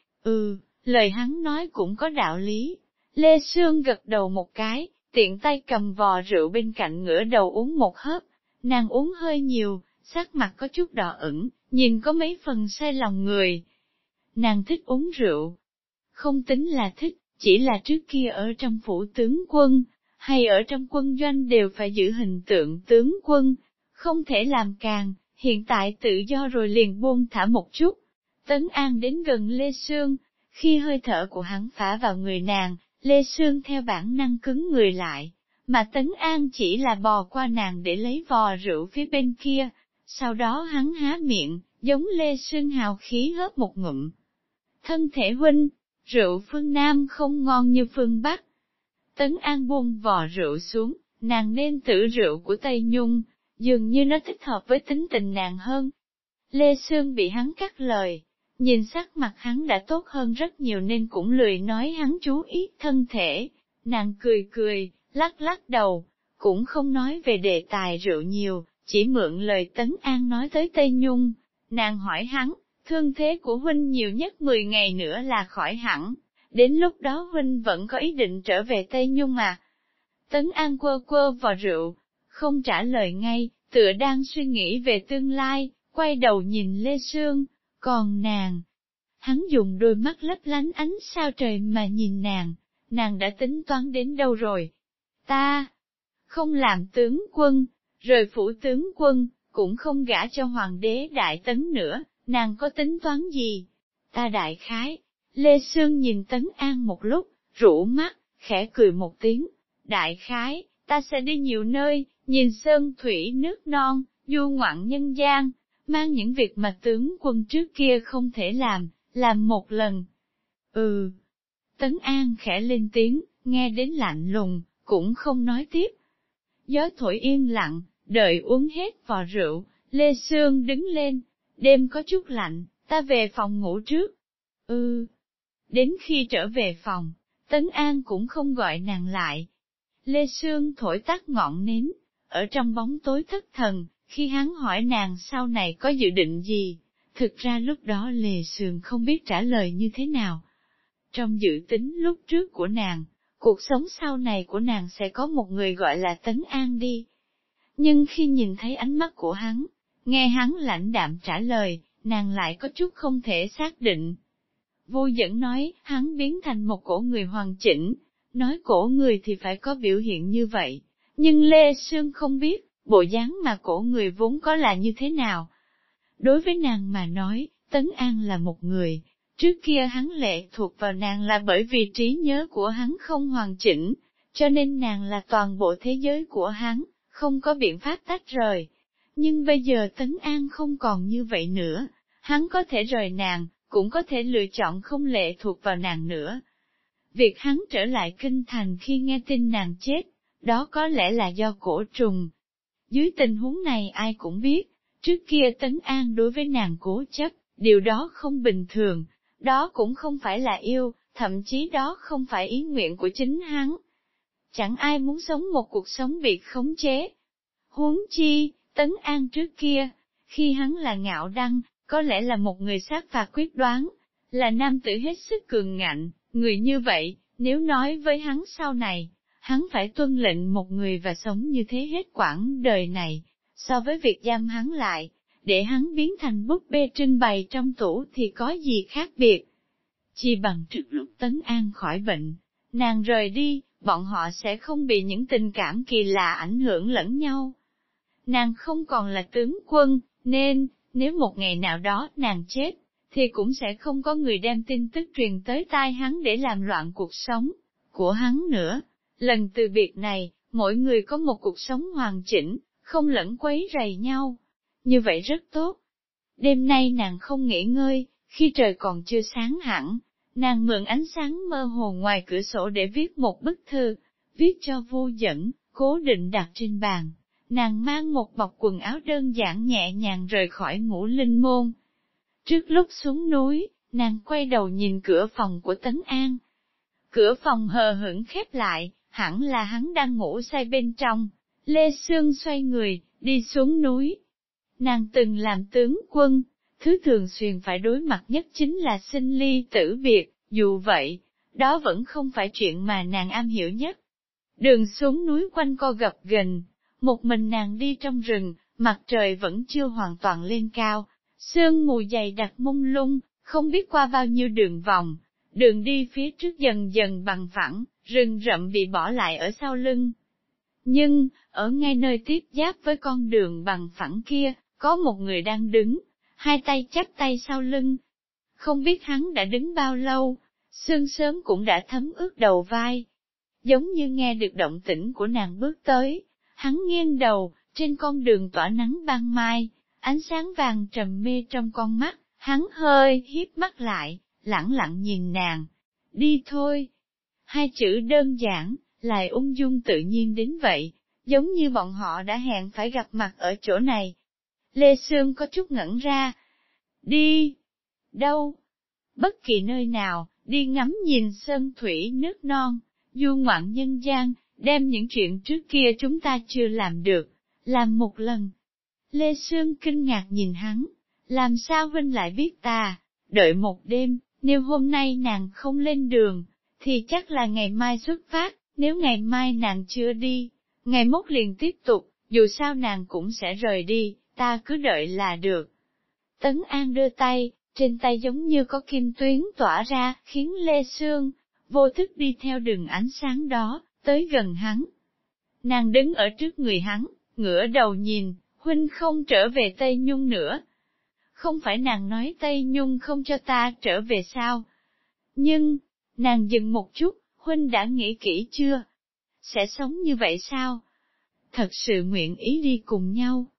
Ừ, lời hắn nói cũng có đạo lý. Lê Sương gật đầu một cái, tiện tay cầm vò rượu bên cạnh ngửa đầu uống một hớp. Nàng uống hơi nhiều, sắc mặt có chút đỏ ửng, nhìn có mấy phần say lòng người. Nàng thích uống rượu. Không tính là thích, chỉ là trước kia ở trong phủ tướng quân, hay ở trong quân doanh đều phải giữ hình tượng tướng quân, không thể làm càng, hiện tại tự do rồi liền buông thả một chút. Tấn An đến gần Lê Sương, khi hơi thở của hắn phả vào người nàng, Lê Sương theo bản năng cứng người lại, mà Tấn An chỉ là bò qua nàng để lấy vò rượu phía bên kia, sau đó hắn há miệng, giống Lê Sương hào khí hớp một ngụm. Thân thể huynh, rượu phương Nam không ngon như phương Bắc. Tấn An buông vò rượu xuống, nàng nên tự rượu của Tây Nhung, dường như nó thích hợp với tính tình nàng hơn. Lê Sương bị hắn cắt lời, nhìn sắc mặt hắn đã tốt hơn rất nhiều nên cũng lười nói hắn chú ý thân thể, nàng cười cười, lắc lắc đầu, cũng không nói về đề tài rượu nhiều, chỉ mượn lời Tấn An nói tới Tây Nhung. Nàng hỏi hắn, thương thế của huynh nhiều nhất mười ngày nữa là khỏi hẳn, đến lúc đó huynh vẫn có ý định trở về Tây Nhung à? Tấn An quơ quơ vào rượu, không trả lời ngay, tựa đang suy nghĩ về tương lai, quay đầu nhìn Lê Sương, còn nàng. Hắn dùng đôi mắt lấp lánh ánh sao trời mà nhìn nàng, nàng đã tính toán đến đâu rồi? Ta không làm tướng quân, rời phủ tướng quân, cũng không gả cho hoàng đế Đại Tấn nữa, nàng có tính toán gì? Ta đại khái. Lê Sương nhìn Tấn An một lúc, rũ mắt, khẽ cười một tiếng. Đại khái, ta sẽ đi nhiều nơi, nhìn sơn thủy nước non, du ngoạn nhân gian, mang những việc mà tướng quân trước kia không thể làm, làm một lần. Ừ. Tấn An khẽ lên tiếng, nghe đến lạnh lùng, cũng không nói tiếp. Gió thổi yên lặng, đợi uống hết vò rượu, Lê Sương đứng lên, đêm có chút lạnh, ta về phòng ngủ trước. Ừ. Đến khi trở về phòng, Tấn An cũng không gọi nàng lại. Lê Sương thổi tắt ngọn nến, ở trong bóng tối thất thần, khi hắn hỏi nàng sau này có dự định gì, thực ra lúc đó Lê Sương không biết trả lời như thế nào. Trong dự tính lúc trước của nàng, cuộc sống sau này của nàng sẽ có một người gọi là Tấn An đi. Nhưng khi nhìn thấy ánh mắt của hắn, nghe hắn lãnh đạm trả lời, nàng lại có chút không thể xác định. Vô Dẫn nói, hắn biến thành một cổ người hoàn chỉnh, nói cổ người thì phải có biểu hiện như vậy, nhưng Lê Sương không biết, bộ dáng mà cổ người vốn có là như thế nào. Đối với nàng mà nói, Tấn An là một người, trước kia hắn lệ thuộc vào nàng là bởi vì trí nhớ của hắn không hoàn chỉnh, cho nên nàng là toàn bộ thế giới của hắn, không có biện pháp tách rời. Nhưng bây giờ Tấn An không còn như vậy nữa, hắn có thể rời nàng, cũng có thể lựa chọn không lệ thuộc vào nàng nữa. Việc hắn trở lại kinh thành khi nghe tin nàng chết, đó có lẽ là do cổ trùng. Dưới tình huống này ai cũng biết, trước kia Tấn An đối với nàng cố chấp, điều đó không bình thường, đó cũng không phải là yêu, thậm chí đó không phải ý nguyện của chính hắn. Chẳng ai muốn sống một cuộc sống bị khống chế. Huống chi, Tấn An trước kia, khi hắn là ngạo đăng, có lẽ là một người sát phạt quyết đoán, là nam tử hết sức cường ngạnh, người như vậy, nếu nói với hắn sau này, hắn phải tuân lệnh một người và sống như thế hết quãng đời này, so với việc giam hắn lại, để hắn biến thành búp bê trưng bày trong tủ thì có gì khác biệt. Chỉ bằng trước lúc Tấn An khỏi bệnh, nàng rời đi, bọn họ sẽ không bị những tình cảm kỳ lạ ảnh hưởng lẫn nhau. Nàng không còn là tướng quân, nên, nếu một ngày nào đó nàng chết, thì cũng sẽ không có người đem tin tức truyền tới tai hắn để làm loạn cuộc sống của hắn nữa. Lần từ biệt này, mỗi người có một cuộc sống hoàn chỉnh, không lẫn quấy rầy nhau. Như vậy rất tốt. Đêm nay nàng không nghỉ ngơi, khi trời còn chưa sáng hẳn, nàng mượn ánh sáng mơ hồ ngoài cửa sổ để viết một bức thư, viết cho Vô Dẫn, cố định đặt trên bàn. Nàng mang một bọc quần áo đơn giản nhẹ nhàng rời khỏi Ngũ Linh Môn. Trước lúc xuống núi, nàng quay đầu nhìn cửa phòng của Tấn An. Cửa phòng hờ hững khép lại, hẳn là hắn đang ngủ say bên trong. Lê Sương xoay người, đi xuống núi. Nàng từng làm tướng quân, thứ thường xuyên phải đối mặt nhất chính là sinh ly tử biệt, dù vậy, đó vẫn không phải chuyện mà nàng am hiểu nhất. Đường xuống núi quanh co gập ghềnh, một mình nàng đi trong rừng, mặt trời vẫn chưa hoàn toàn lên cao, sương mù dày đặc mông lung, không biết qua bao nhiêu đường vòng, đường đi phía trước dần dần bằng phẳng, rừng rậm bị bỏ lại ở sau lưng. Nhưng, ở ngay nơi tiếp giáp với con đường bằng phẳng kia, có một người đang đứng, hai tay chắp tay sau lưng. Không biết hắn đã đứng bao lâu, sương sớm cũng đã thấm ướt đầu vai. Giống như nghe được động tĩnh của nàng bước tới, hắn nghiêng đầu, trên con đường tỏa nắng ban mai, ánh sáng vàng trầm mê trong con mắt, hắn hơi híp mắt lại, lẳng lặng nhìn nàng. Đi thôi. Hai chữ đơn giản, lại ung dung tự nhiên đến vậy, giống như bọn họ đã hẹn phải gặp mặt ở chỗ này. Lê Sương có chút ngẩn ra. Đi. Đâu? Bất kỳ nơi nào, đi ngắm nhìn sơn thủy nước non, du ngoạn nhân gian, đem những chuyện trước kia chúng ta chưa làm được, làm một lần. Lê Sương kinh ngạc nhìn hắn, làm sao huynh lại biết ta, đợi một đêm, nếu hôm nay nàng không lên đường, thì chắc là ngày mai xuất phát, nếu ngày mai nàng chưa đi, ngày mốt liền tiếp tục, dù sao nàng cũng sẽ rời đi, ta cứ đợi là được. Tấn An đưa tay, trên tay giống như có kim tuyến tỏa ra, khiến Lê Sương vô thức đi theo đường ánh sáng đó, tới gần hắn. Nàng đứng ở trước người hắn, ngửa đầu nhìn, huynh không trở về Tây Nhung nữa. Không phải nàng nói Tây Nhung không cho ta trở về sao? Nhưng, nàng dừng một chút, huynh đã nghĩ kỹ chưa? Sẽ sống như vậy sao? Thật sự nguyện ý đi cùng nhau.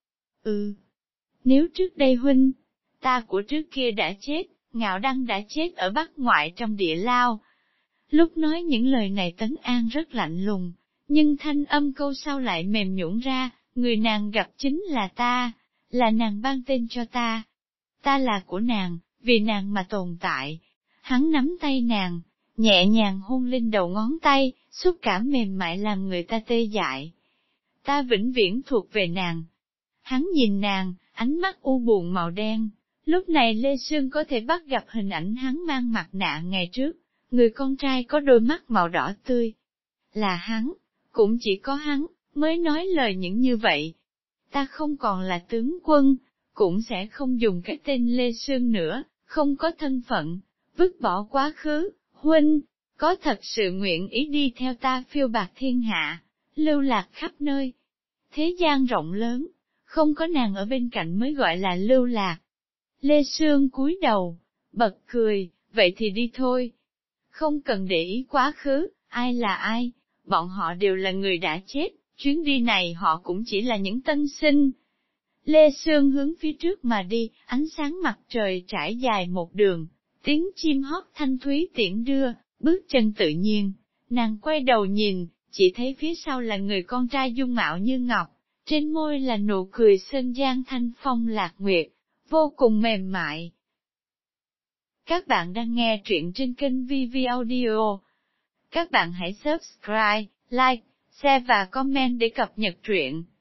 Ừ. Nếu trước đây huynh, ta của trước kia đã chết, Ngạo Đăng đã chết ở Bắc Ngoại trong địa lao. Lúc nói những lời này Tấn An rất lạnh lùng, nhưng thanh âm câu sau lại mềm nhũn ra, người nàng gặp chính là ta, là nàng ban tên cho ta. Ta là của nàng, vì nàng mà tồn tại. Hắn nắm tay nàng, nhẹ nhàng hôn lên đầu ngón tay, xúc cảm mềm mại làm người ta tê dại. Ta vĩnh viễn thuộc về nàng. Hắn nhìn nàng, ánh mắt u buồn màu đen. Lúc này Lê Sương có thể bắt gặp hình ảnh hắn mang mặt nạ ngày trước, người con trai có đôi mắt màu đỏ tươi. Là hắn, cũng chỉ có hắn, mới nói lời những như vậy. Ta không còn là tướng quân, cũng sẽ không dùng cái tên Lê Sương nữa, không có thân phận, vứt bỏ quá khứ, huynh, có thật sự nguyện ý đi theo ta phiêu bạt thiên hạ, lưu lạc khắp nơi. Thế gian rộng lớn, không có nàng ở bên cạnh mới gọi là lưu lạc. Lê Sương cúi đầu, bật cười, vậy thì đi thôi. Không cần để ý quá khứ, ai là ai, bọn họ đều là người đã chết, chuyến đi này họ cũng chỉ là những tân sinh. Lê Sương hướng phía trước mà đi, ánh sáng mặt trời trải dài một đường, tiếng chim hót thanh thúy tiễn đưa, bước chân tự nhiên. Nàng quay đầu nhìn, chỉ thấy phía sau là người con trai dung mạo như ngọc, trên môi là nụ cười sơn gian thanh phong lạc nguyệt, vô cùng mềm mại. Các bạn đang nghe truyện trên kênh vê vê Audio. Các bạn hãy subscribe, like, share và comment để cập nhật truyện.